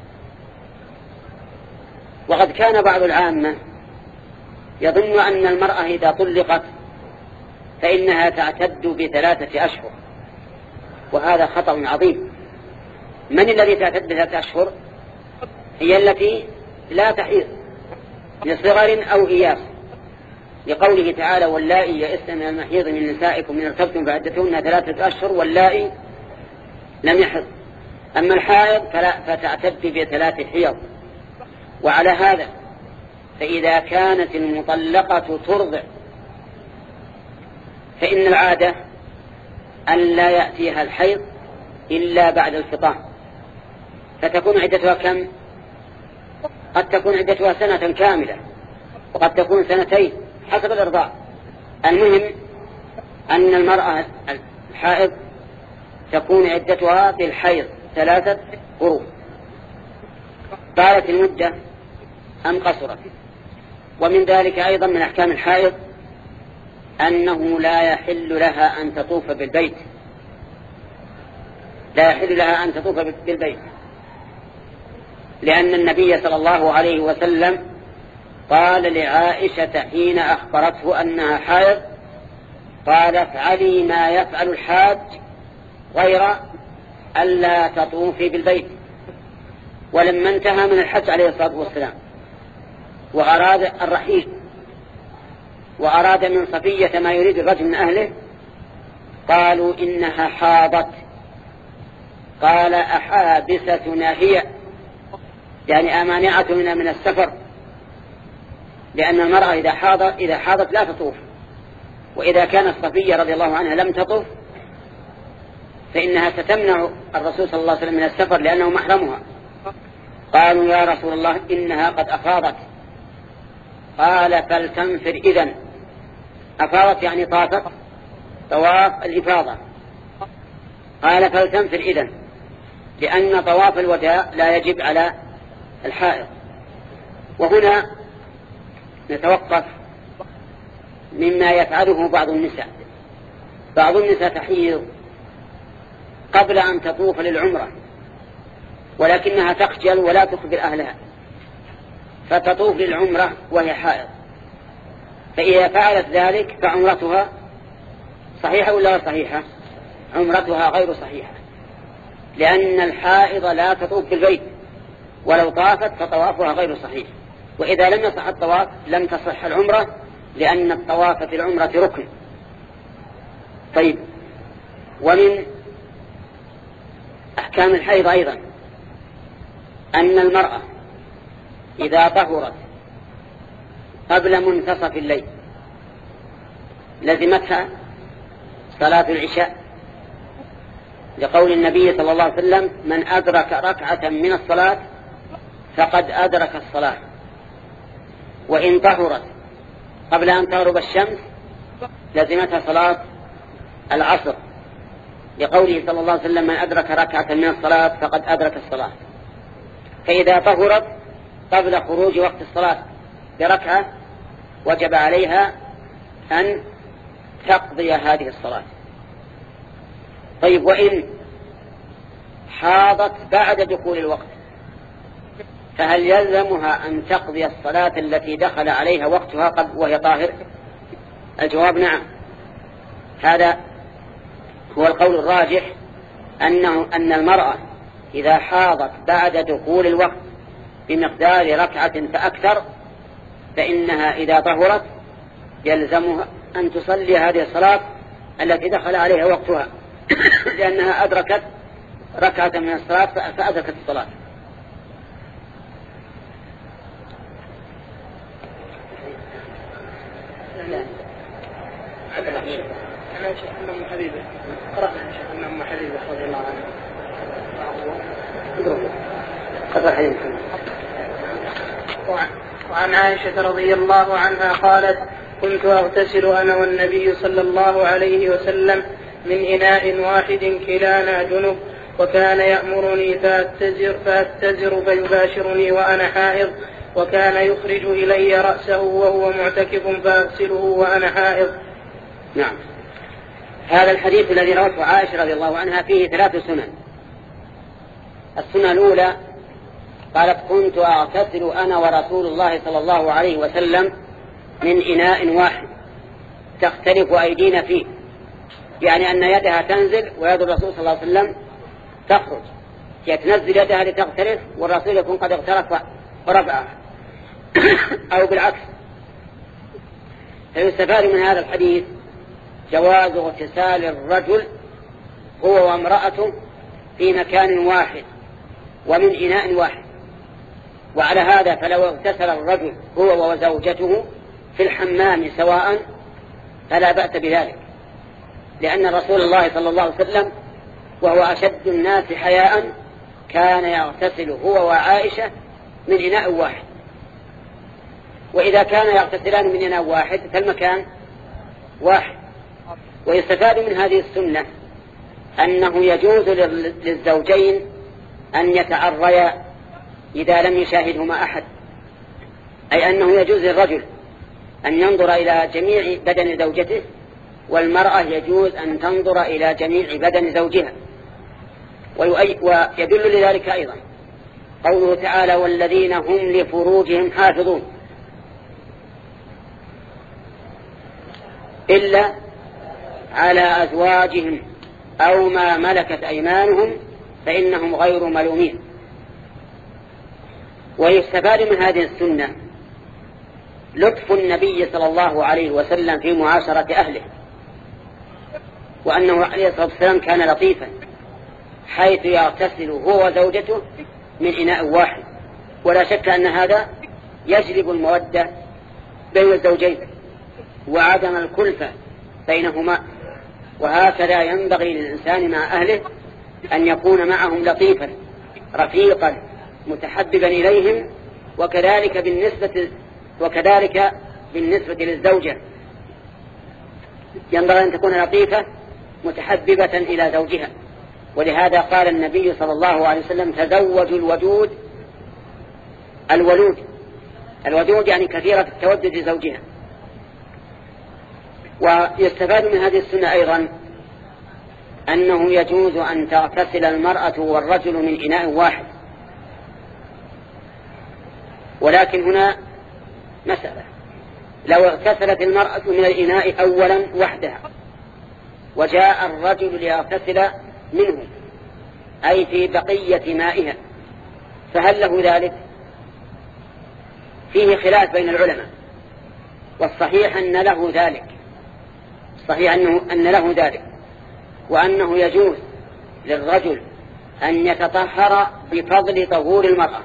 وقد كان بعض العامة يظن أن المرأة إذا طلقت فإنها تعتد بثلاثة أشهر، وهذا خطأ عظيم. من الذي تعتد بثلاثة أشهر؟ هي التي لا تحيض لصغر أو إياس، لقوله تعالى: واللائي يئسن من المحيض من نسائكم من ارتبتم فعدتهن ثلاثة أشهر واللائي لم يحض. أما الحائض فلا فتعتد بثلاث حيض. وعلى هذا فإذا كانت المطلقة ترضع فإن العادة أن لا يأتيها الحيض إلا بعد الفطام، فتكون عدتها كم؟ قد تكون عدتها سنة كاملة، وقد تكون سنتين حسب الإرضاع. المهم أن المرأة الحائض تكون عدتها بالحيض ثلاثة قروء، طالت المدة أم قصرت. ومن ذلك أيضا من أحكام الحائض أنه لا يحل لها أن تطوف بالبيت، لا يحل لها أن تطوف بالبيت، لأن النبي صلى الله عليه وسلم قال لعائشة حين أخبرته أنها حائض، قال: افعلي ما يفعل الحاج غير ألا تطوفي بالبيت. ولما انتهى من الحج عليه الصلاة والسلام وأراد الرحيل وأراد من صفية ما يريد الرجل من أهله، قالوا: إنها حاضت. قال: أحابستنا هي، يعني أمانعتنا من السفر، لأن المرأة إذا حاضت, إذا حاضت لا تطوف، وإذا كانت صفية رضي الله عنها لم تطوف فإنها ستمنع الرسول صلى الله عليه وسلم من السفر لأنه محرمها. قالوا: يا رسول الله إنها قد أفاضت. قال: فلتنفر إذن. أفاضت يعني طافت طواف الإفاضة. قال: فلتنفر إذن، لأن طواف الوداع لا يجب على الحائض. وهنا نتوقف مما يفعله بعض النساء. بعض النساء تحيض قبل أن تطوف للعمرة، ولكنها تخجل ولا تخبر أهلها، فتطوف للعمرة وهي حائض. فإذا فعلت ذلك فعمرتها صحيحة ولا غير صحيحة؟ عمرتها غير صحيحة، لأن الحائض لا تطوف بالبيت، ولو طافت فطوافها غير صحيح. وإذا لم يصح الطواف لم تصح العمرة، لأن الطواف في العمرة ركن. طيب، ومن أحكام الحيض أيضا أن المرأة إذا طهرت قبل منتصف الليل لزمتها صلاة العشاء، لقول النبي صلى الله عليه وسلم: من أدرك ركعة من الصلاة فقد أدرك الصلاة. وإن طهرت قبل أن تغرب الشمس لزمتها صلاة العصر، لقوله صلى الله عليه وسلم: من أدرك ركعة من الصلاة فقد أدرك الصلاة. فإذا طهرت قبل خروج وقت الصلاة بركعة وجب عليها أن تقضي هذه الصلاة. طيب، وإن حاضت بعد دخول الوقت فهل يلزمها أن تقضي الصلاة التي دخل عليها وقتها قبل وهي طاهر؟ الجواب نعم. هذا هو القول الراجح، أنه أن المرأة إذا حاضت بعد دخول الوقت بمقدار ركعة فأكثر فإنها إذا طهرت يلزمها أن تصلي هذه الصلاة التي دخل عليها وقتها، لأنها أدركت ركعة من الصلاة فأدركت الصلاة. أنا شيخ أم حبيبة قرأنا شيخ أم حبيبة رضي الله عنها. وعن عائشة رضي الله عنها قالت: كنت أغتسل أنا والنبي صلى الله عليه وسلم من إناء واحد كلانا جنب، وكان يأمرني فأتزر, فأتزر فيباشرني وأنا حائض، وكان يخرج إلي رأسه وهو معتكف فأغسله وأنا حائض. نعم. هذا الحديث الذي رواه عائشة رضي الله عنها فيه ثلاث سنن. السنة الأولى قالت: كنت أغتسل أنا ورسول الله صلى الله عليه وسلم من إناء واحد تختلف أيدينا فيه، يعني أن يدها تنزل ويد الرسول صلى الله عليه وسلم تخرج، تنزل يدها لتغترف والرسول يكون قد اغترف ورفعها أو بالعكس. فيستفاد من هذا الحديث جواز اغتسال الرجل هو وامرأته في مكان واحد ومن إناء واحد. وعلى هذا فلو اغتسل الرجل هو وزوجته في الحمام سواء فلا بأس بذلك، لأن رسول الله صلى الله عليه وسلم وهو أشد الناس حياء كان يغتسل هو وعائشة من إناء واحد. وإذا كان يغتسلان من إناء واحد فالمكان واحد. ويستفاد من هذه السنة أنه يجوز للزوجين أن يتعريا إذا لم يشاهدهما أحد، أي أنه يجوز للرجل أن ينظر إلى جميع بدن زوجته، والمرأة يجوز أن تنظر إلى جميع بدن زوجها. ويدل لذلك أيضا قوله تعالى: والذين هم لفروجهم حافظون إلا على أزواجهم أو ما ملكت أيمانهم فإنهم غير ملومين. ويستفاد من هذه السنة لطف النبي صلى الله عليه وسلم في معاشرة أهله، وأنه عليه الصلاة والسلام كان لطيفا حيث يغتسل هو وزوجته من إناء واحد. ولا شك أن هذا يجلب المودة بين الزوجين وعدم الكلفة بينهما. وهكذا ينبغي للإنسان مع أهله أن يكون معهم لطيفا رفيقا متحببا إليهم، وكذلك بالنسبة وكذلك بالنسبة للزوجة ينبغي أن تكون لطيفة متحببة إلى زوجها. ولهذا قال النبي صلى الله عليه وسلم: تزوجوا الودود الولود. الودود يعني كثيرة التودد لزوجها. ويستفاد من هذه السنة أيضا أنه يجوز أن تغتسل المرأة والرجل من إناء واحد. ولكن هنا مسألة: لو اغتسلت المرأة من الإناء أولا وحدها وجاء الرجل ليغتسل منه أي في بقية مائها فهل له ذلك؟ فيه خلاف بين العلماء، والصحيح أن له ذلك صحيح أنه أن له ذلك وأنه يجوز للرجل أن يتطهر بفضل طهور المرأة،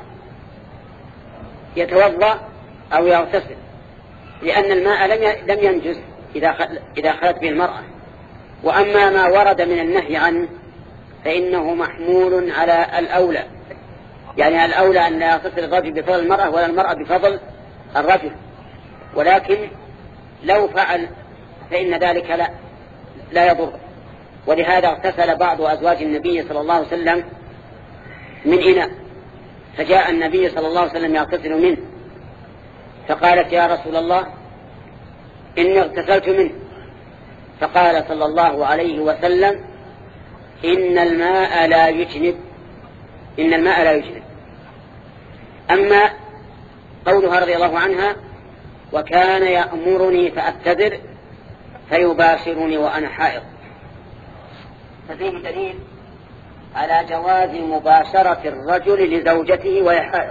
يتوضأ أو يغتسل، لأن الماء لم ينجس إذا خلت به المرأة. وأما ما ورد من النهي عنه فإنه محمول على الأولى، يعني الأولى أن لا يغتسل الرجل بفضل المرأة ولا المرأة بفضل الرجل. ولكن لو فعل فإن ذلك لا, لا يضر. ولهذا اغتسل بعض أزواج النبي صلى الله عليه وسلم من إناء، فجاء النبي صلى الله عليه وسلم يغتسل منه، فقالت: يا رسول الله إني اغتسلت منه. فقال صلى الله عليه وسلم: إن الماء لا يجنب إن الماء لا يجنب. أما قولها رضي الله عنها: وكان يأمرني فأتذر فيباشرني وأنا حائض، ففيه دليل على جواز مباشرة الرجل لزوجته وهي حائض،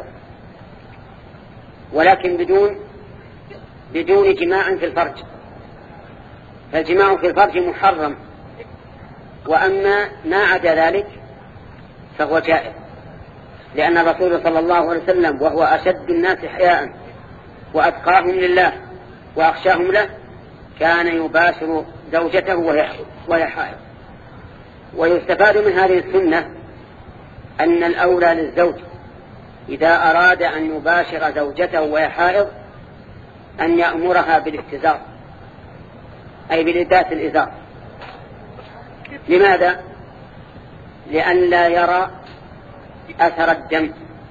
ولكن بدون بدون جماع في الفرج، فالجماع في الفرج محرم، وأما ما عدا ذلك فهو جائز، لأن الرسول صلى الله عليه وسلم وهو أشد الناس حياء وأتقاهم لله وأخشاهم له كان يباشر زوجته وهي حائض. ويستفاد من هذه السنة أن الأولى للزوج إذا أراد أن يباشر زوجته وهي حائض أن يأمرها بالاتزار، أي بلباس الإزار، لماذا؟ لئلا يرى أثر الدم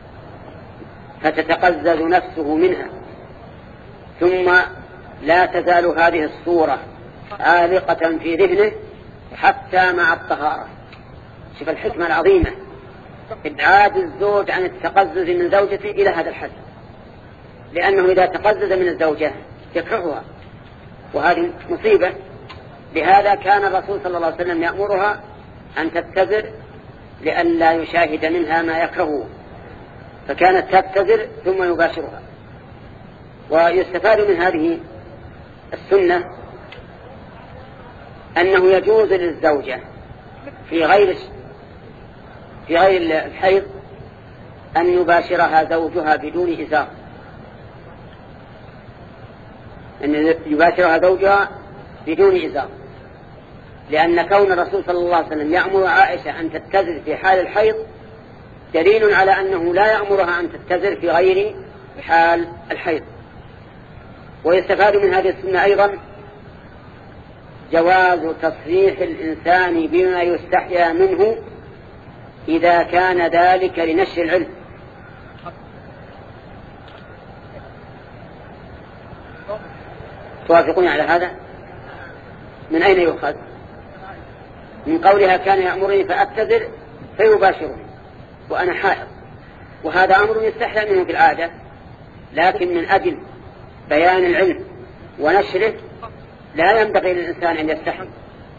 فتتقزز نفسه منها، ثم لا تزال هذه الصورة عالقة في ذهنه حتى مع الطهارة. شوف الحكمة العظيمة، إبعاد الزوج عن التقزز من زوجته إلى هذا الحد، لأنه إذا تقزز من الزوجة يكرهها، وهذه مصيبة. لهذا كان الرسول صلى الله عليه وسلم يأمرها أن تتزر لئلا يشاهد منها ما يكرهه، فكانت تتزر ثم يباشرها. ويستفاد من هذه السنة أنه يجوز للزوجة في غير في غير الحيض أن يباشرها زوجها بدون إزار، أن يباشرها زوجها بدون إزار، لأن كون الرسول صلى الله عليه وسلم يأمر عائشة أن تتزر في حال الحيض دليل على أنه لا يأمرها أن تتزر في غير حال الحيض. ويستفاد من هذه السنة أيضا جواز تصريح الإنسان بما يستحيا منه إذا كان ذلك لنشر العلم. توافقون على هذا؟ من أين يؤخذ؟ من قولها كان يأمرني فأتذر فيباشرني وأنا حائض، وهذا أمر يستحيا منه في العادة، لكن من أجل بيان العلم ونشره لا ينبغي للإنسان أن يستحي.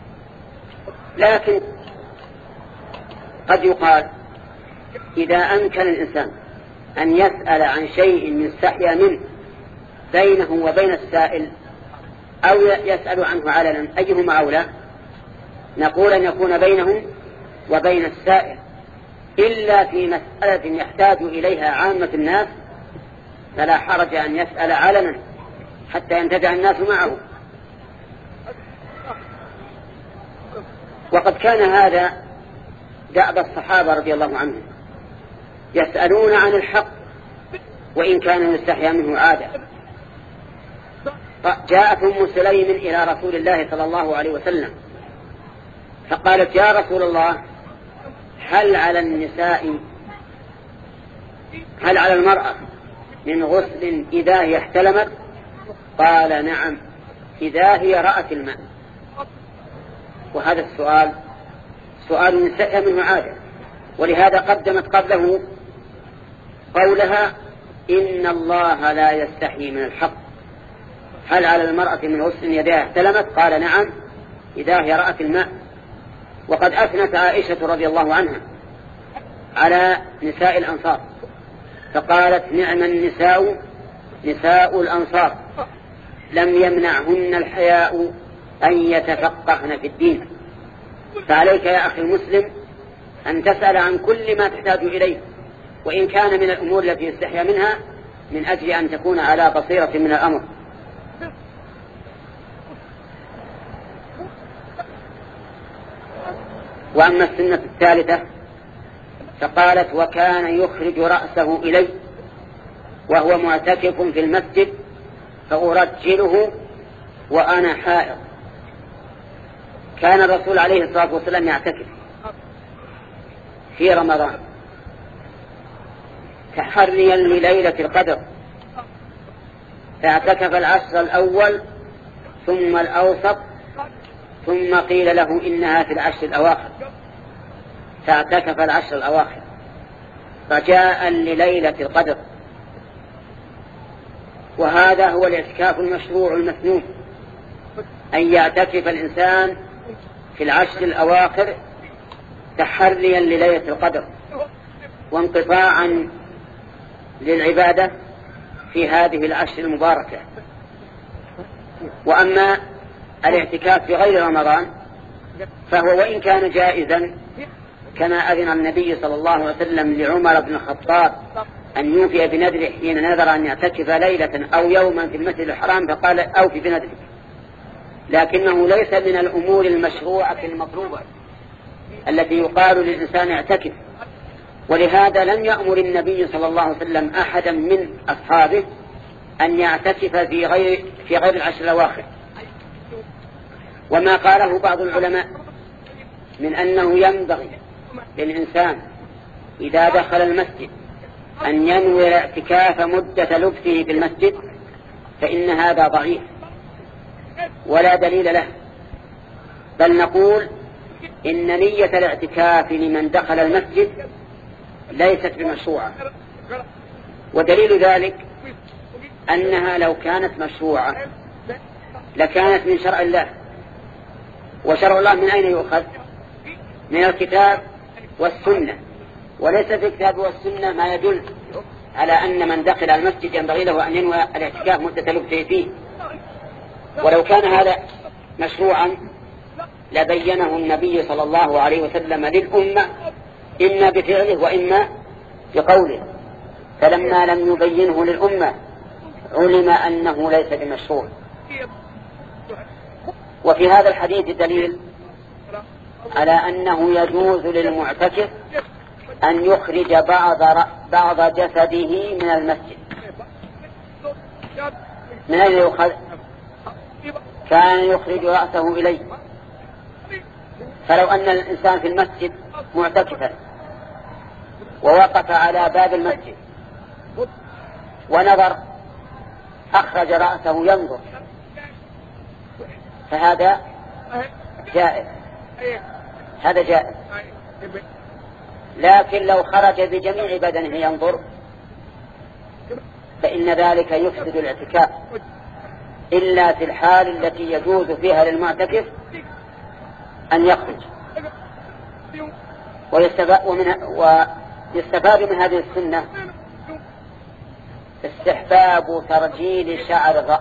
لكن قد يقال إذا أمكن الإنسان أن يسأل عن شيء يستحيا منه بينه وبين السائل أو يسأل عنه علنا، أيهما أولى؟ نقول أن يكون بينه وبين السائل، إلا في مسألة يحتاج إليها عامة الناس فلا حرج أن يسأل علنا حتى ينتفع الناس معه. وقد كان هذا دأب الصحابة رضي الله عنهم، يسألون عن الحق وإن كان يستحيا منه عادة. جاءت أم سليم إلى رسول الله صلى الله عليه وسلم فقالت: يا رسول الله، هل على النساء هل على المرأة من غسل إذا هي احتلمت؟ قال: نعم، إذا هي رأت الماء. وهذا السؤال سؤال يستحيا منه عادة، ولهذا قدمت قبله قولها: إن الله لا يستحي من الحق. هل على المرأة من غسل يدها احتلمت؟ قال: نعم، إذا هي رأت الماء. وقد أثنت عائشة رضي الله عنها على نساء الأنصار فقالت: نعم النساء نساء الأنصار، لم يمنعهن الحياء أن يتفقهن في الدين. فعليك يا أخي المسلم أن تسأل عن كل ما تحتاج إليه، وإن كان من الأمور التي يستحيا منها، من أجل أن تكون على بصيرة من الأمر. وأما السنة الثالثة فقالت: وكان يخرج رأسه إلي وهو معتكف في المسجد فأرجله وأنا حائض. كان الرسول عليه الصلاة والسلام يعتكف في رمضان تحريا لليلة القدر، فاعتكف العشر الأول ثم الأوسط، ثم قيل له إنها في العشر الأواخر، فاعتكف العشر الأواخر رجاء لليلة القدر. وهذا هو الاعتكاف المشروع المسنون، أن يعتكف الإنسان في العشر الأواخر تحريا لليلة القدر وانقطاعا للعبادة في هذه العشر المباركة. وأما الاعتكاف في غير رمضان فهو وإن كان جائزا كما أذن النبي صلى الله عليه وسلم لعمر بن الخطاب أن يوفي بنذره حين نذر أن يعتكف ليلة أو يوما في المسجد الحرام فقال: أوفي بنذره، لكنه ليس من الأمور المشروعة المطلوبة التي يقال للإنسان اعتكف. ولهذا لم يأمر النبي صلى الله عليه وسلم أحدا من أصحابه أن يعتكف في غير في غير العشر الأواخر. وما قاله بعض العلماء من أنه ينبغي للإنسان إذا دخل المسجد أن ينوي الاعتكاف مدة لبثه في المسجد، فإن هذا ضعيف ولا دليل له، بل نقول إن نية الاعتكاف لمن دخل المسجد ليست بمشروعة. ودليل ذلك أنها لو كانت مشروعة لكانت من شرع الله، وشرع الله من أين يؤخذ؟ من الكتاب والسنة، وليس في الكتاب والسنة ما يدل على أن من دخل المسجد ينبغي له أن ينوي الاعتكاف مدة لبثه فيه. ولو كان هذا مشروعا لبينه النبي صلى الله عليه وسلم للأمة إما بفعله وإما بقوله، فلما لم يبينه للأمة علم أنه ليس بمشروع. وفي هذا الحديث دليل على أنه يجوز للمعتكف أن يخرج بعض بعض جسده من المسجد. من أين يؤخذ؟ كان يخرج رأسه إليه، فلو أن الإنسان في المسجد معتكفا ووقف على باب المسجد ونظر أخرج رأسه ينظر، فهذا جائز، هذا جائز. لكن لو خرج بجميع بدنه ينظر فإن ذلك يفسد الاعتكاف، إلا في الحال التي يجوز فيها للمعتكف أن يخرج. ويستفاد من هذه السنة استحباب ترجيل شعر الرأس.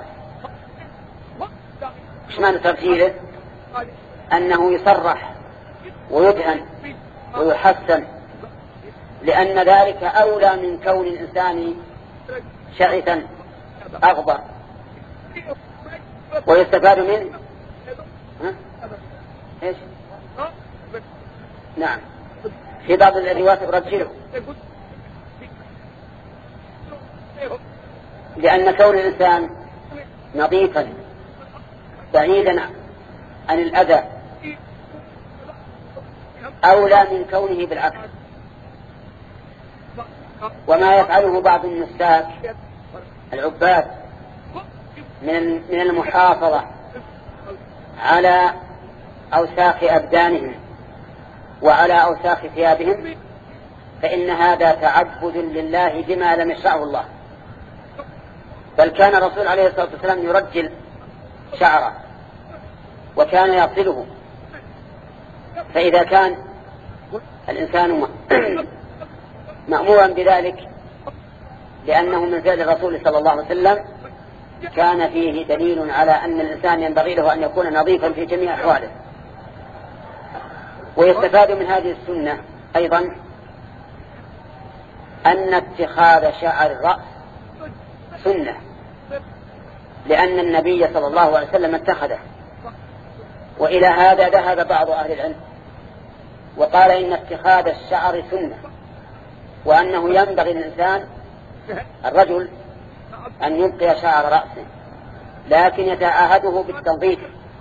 ايش معنى ترجيله؟ أنه يصرح ويدهن ويحسن، لأن ذلك أولى من كون الإنسان شعثا أغبر. ويستفاد منه ها؟ إيش؟ نعم، في بعض الروايات رجله، لأن كون الإنسان نظيفا بعيدا عن الأذى أولى من كونه بالعكس. وما يفعله بعض النساك العباد من من المحافظة على أوساخ أبدانهم وعلى أوساخ ثيابهم، فإن هذا تعبد لله بما لم يشرعه الله. بل كان الرسول عليه الصلاة والسلام يرجل شعره وكان يصله. فإذا كان الإنسان مأمورا بذلك لأنه من فعل الرسول صلى الله عليه وسلم، كان فيه دليل على أن الإنسان ينبغي له أن يكون نظيفا في جميع أحواله. ويستفاد من هذه السنة أيضا أن اتخاذ شعر الرأس سنة، لأن النبي صلى الله عليه وسلم اتخذه. وإلى هذا ذهب بعض أهل العلم وقال إن اتخاذ الشعر سنة، وأنه ينبغي الإنسان الرجل أن يبقي شعر رأسه لكن يتعاهده بالتنظيف.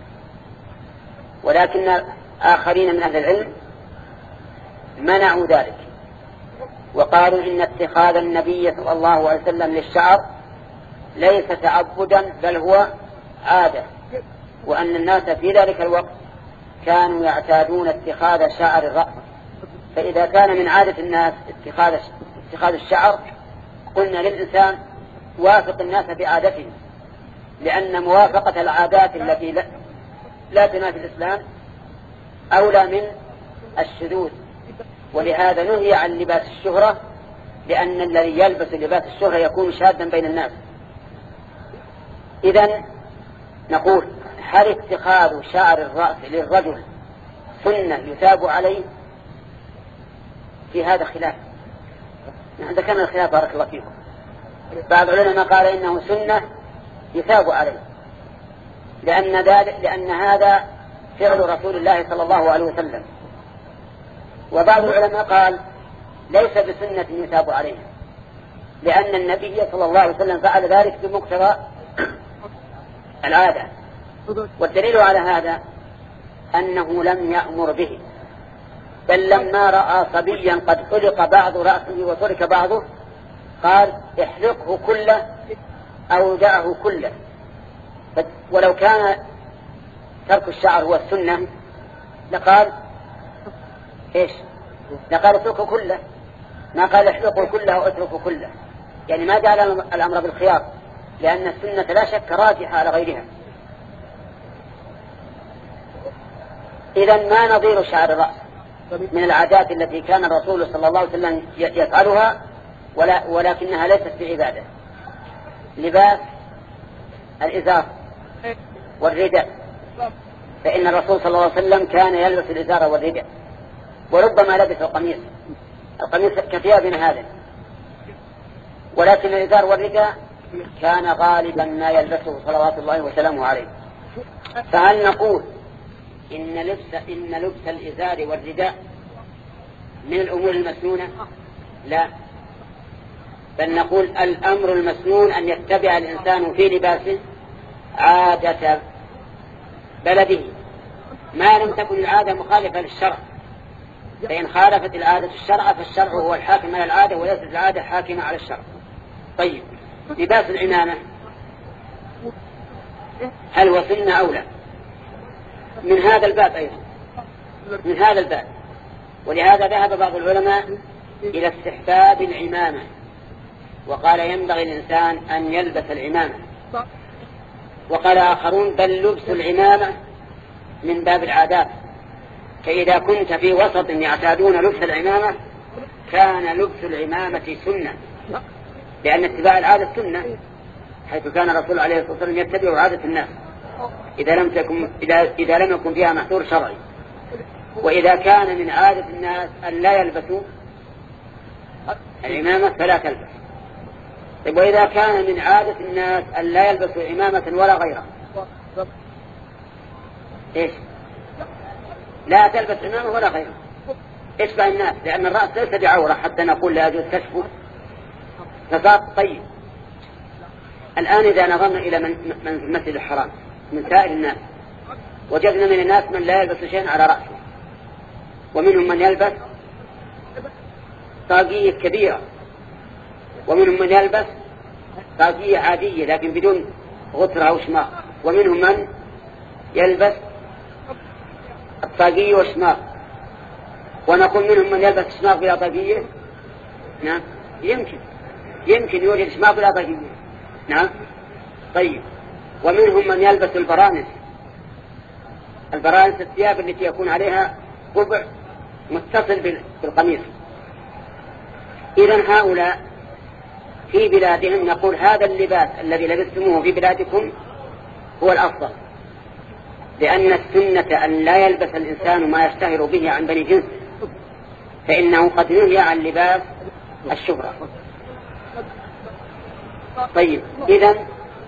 ولكن آخرين من أهل العلم منعوا ذلك وقالوا إن اتخاذ النبي صلى الله عليه وسلم للشعر ليس تعبدا بل هو عادة، وأن الناس في ذلك الوقت كانوا يعتادون اتخاذ شعر الرأس. فإذا كان من عادة الناس اتخاذ اتخاذ الشعر قلنا للإنسان وافق الناس بعادتهم، لأن موافقة العادات التي لا, لا تنافي الإسلام أولى من الشذوذ. ولهذا نهي عن لباس الشهرة، لأن الذي يلبس لباس الشهرة يكون شاذا بين الناس. إذن نقول هل اتخاذ شعر الرأس للرجل سنة يثاب عليه؟ في هذا خلاف. عند كان الخلاف بارك الله فيكم. بعض العلماء قال إنه سنة يثاب عليه، لأن ذلك لأن هذا فعل رسول الله صلى الله عليه وسلم. وبعض العلماء قال ليس بسنة يثاب عليه، لأن النبي صلى الله عليه وسلم فعل ذلك بمقتضى العادة. والدليل على هذا أنه لم يأمر به بل لما رأى صبيا قد حلق بعض رأسه وترك بعضه قال احلقه كله أو دعه كله. ولو كان ترك الشعر هو السنة لقال إيش؟ لقال اتركه كله، ما قال احلقه كله أو اتركه كله، يعني ما جعل الأمر بالخيار، لأن السنة لا شك راجحة على غيرها. إذن ما نظير شعر الرأس من العادات التي كان الرسول صلى الله عليه وسلم يفعلها ولا ولكنها ليست بعبادة؟ لباس الإزار والرداء، فإن الرسول صلى الله عليه وسلم كان يلبس الإزار والرداء، وربما لبس القميص القميص كثيابنا هذا، ولكن الإزار والرداء كان غالبا ما يلبسه صلوات الله وسلامه عليه. فهل نقول إن لبس إن لبس الإزار والرداء من الأمور المسنونة؟ لا، بل نقول الأمر المسنون أن يتبع الإنسان في لباسه عادة بلده ما لم تكن العادة مخالفة للشرع، فإن خالفت العادة الشرع فالشرع هو الحاكم على العادة وليست العادة حاكمة على الشرع. طيب، لباس العمامة هل هو سنة أو لا؟ من هذا الباب أيضا، من هذا الباب، ولهذا ذهب بعض العلماء إلى استحباب العمامة، وقال ينبغي الإنسان أن يلبس العمامة، وقال آخرون بل لبس العمامة من باب العادات، فإذا كنت في وسط يعتادون لبس العمامة كان لبس العمامة سنة، لأن اتباع العادة سنة، حيث كان الرسول عليه الصلاة والسلام يتبع عادة الناس إذا لم تكن إذا إذا لم يكن فيها محظور شرعي. وإذا كان من عادة الناس أن لا يلبسوا العمامة فلا تلبس. طيب، وإذا كان من عادة الناس أن لا يلبسوا عمامة ولا غيرها إيش؟ لا تلبس عمامة ولا غيرها، اشبه الناس، لأن الرأس ليس بعورة حتى نقول لا يجوز كشفه فصار. طيب، الآن إذا نظرنا إلى من في المسجد الحرام من سائر الناس وجدنا من الناس من لا يلبس شيئا على رأسه، ومنهم من يلبس طاقية كبيرة، ومنهم من يلبس طاقية عادية لكن بدون غطرة أو شماغ، ومنهم من يلبس الطاقية والشماغ، ونقول منهم من يلبس شماغ بلا طاقية. نعم، يمكن يمكن يوجد شماغ بلا طاقية. نعم. طيب، ومنهم من يلبس البرانس، البرانس الثياب التي يكون عليها قبع متصل بالقميص. إذن هؤلاء في بلادهم نقول هذا اللباس الذي لبستموه في بلادكم هو الأفضل، لأن السنة أن لا يلبس الإنسان ما يشتهر به عن بني جنسه، فإنه قد نهي عن لباس الشهرة. طيب، إذن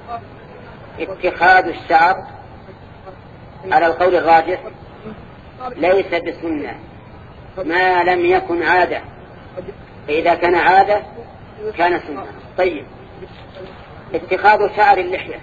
اتخاذ الشعر على القول الراجح ليس بسنة ما لم يكن عادة، فإذا كان عادة كان سنة. طيب، اتخاذ شعر اللحية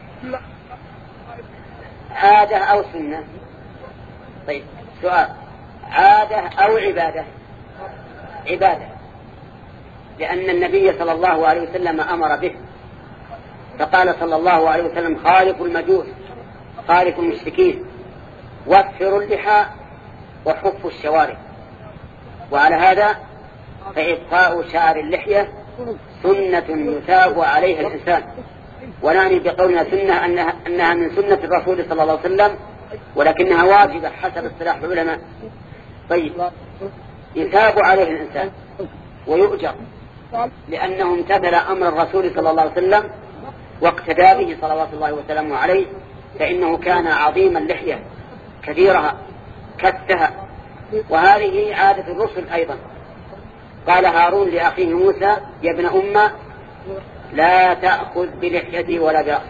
عادة أو سنة؟ طيب، سؤال، عادة أو عبادة؟ عبادة، لأن النبي صلى الله عليه وسلم أمر به، فقال صلى الله عليه وسلم خالفوا المجوس خالفوا المشركين وفروا اللحى وحفوا الشوارب. وعلى هذا فإبقاء شعر اللحية سنة يثاب عليها الإنسان، ونعني بقولنا سنة أنها, أنها من سنة الرسول صلى الله عليه وسلم، ولكنها واجبة حسب اصطلاح العلماء. طيب، يثاب عليه الإنسان ويؤجر لأنه امتثل أمر الرسول صلى الله عليه وسلم واقتدى به صلوات الله وسلامه عليه، فإنه كان عظيم اللحية كثيرها كثها، وهذه عادة الرسل أيضا. قال هارون لأخيه موسى يا ابن أمة لا تأخذ بلحيتي ولا برأسي.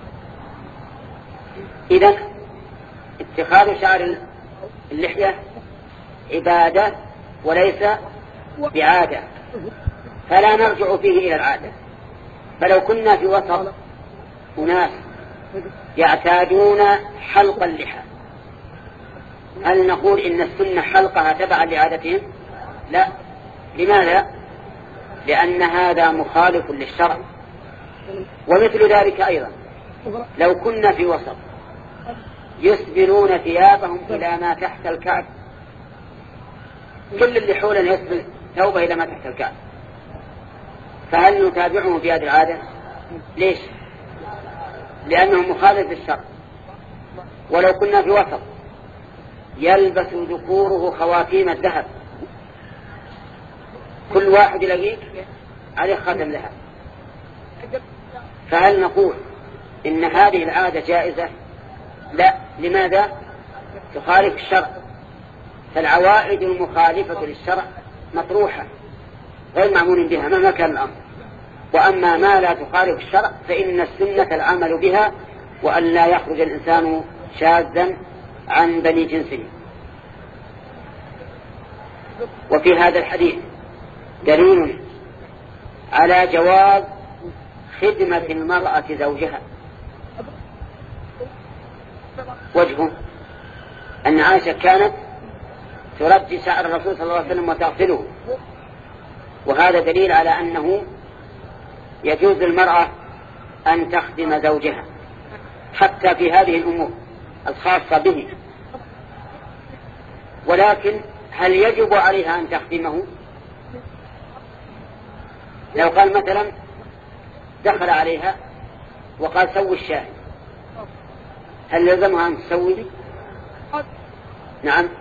إذن اتخاذ شعر اللحية عبادة وليس بعادة، فلا نرجع فيه إلى العادة. فلو كنا في وسط أناس يعتادون حلق اللحى هل نقول إن السنة حلقها تبعا لعادتهم؟ لا. لماذا؟ لأن هذا مخالف للشرع. ومثل ذلك أيضا لو كنا في وسط يسبلون ثيابهم إلى ما تحت الكعب، كل اللي حولنا يسبل ثوبه إلى ما تحت الكعب، فهل نتابعهم في هذه العادة؟ ليش؟ لأنه مخالف للشرع. ولو كنا في وسط يلبس ذكوره خواتيم الذهب، كل واحد يلاقيك عليه خاتم ذهب، فهل نقول إن هذه العادة جائزة؟ لا. لماذا؟ تخالف الشرع. فالعوائد المخالفة للشرع مطروحة غير معمول بها مهما كان الأمر. وأما ما لا تخالف الشرع فإن السنة العمل بها، وأن لا يخرج الإنسان شاذا عن بني جنسه. وفي هذا الحديث دليل على جواز خدمة المرأة زوجها. وجهه أن عائشة كانت ترجي شعر الرسول صلى الله عليه وسلم وتغسله، وهذا دليل على أنه يجوز للمرأة أن تخدم زوجها حتى في هذه الأمور الخاصة به. ولكن هل يجب عليها أن تخدمه؟ لو قال مثلا دخل عليها وقال سوي الشاي، هل يلزمها أن تسوي؟ نعم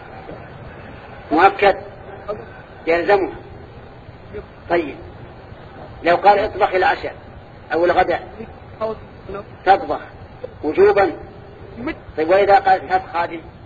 مؤكد يلزمها. طيب لو قال اطبخ العشاء أو الغداء تطبخ وجوبا. طيب وإذا قالت هات خادم؟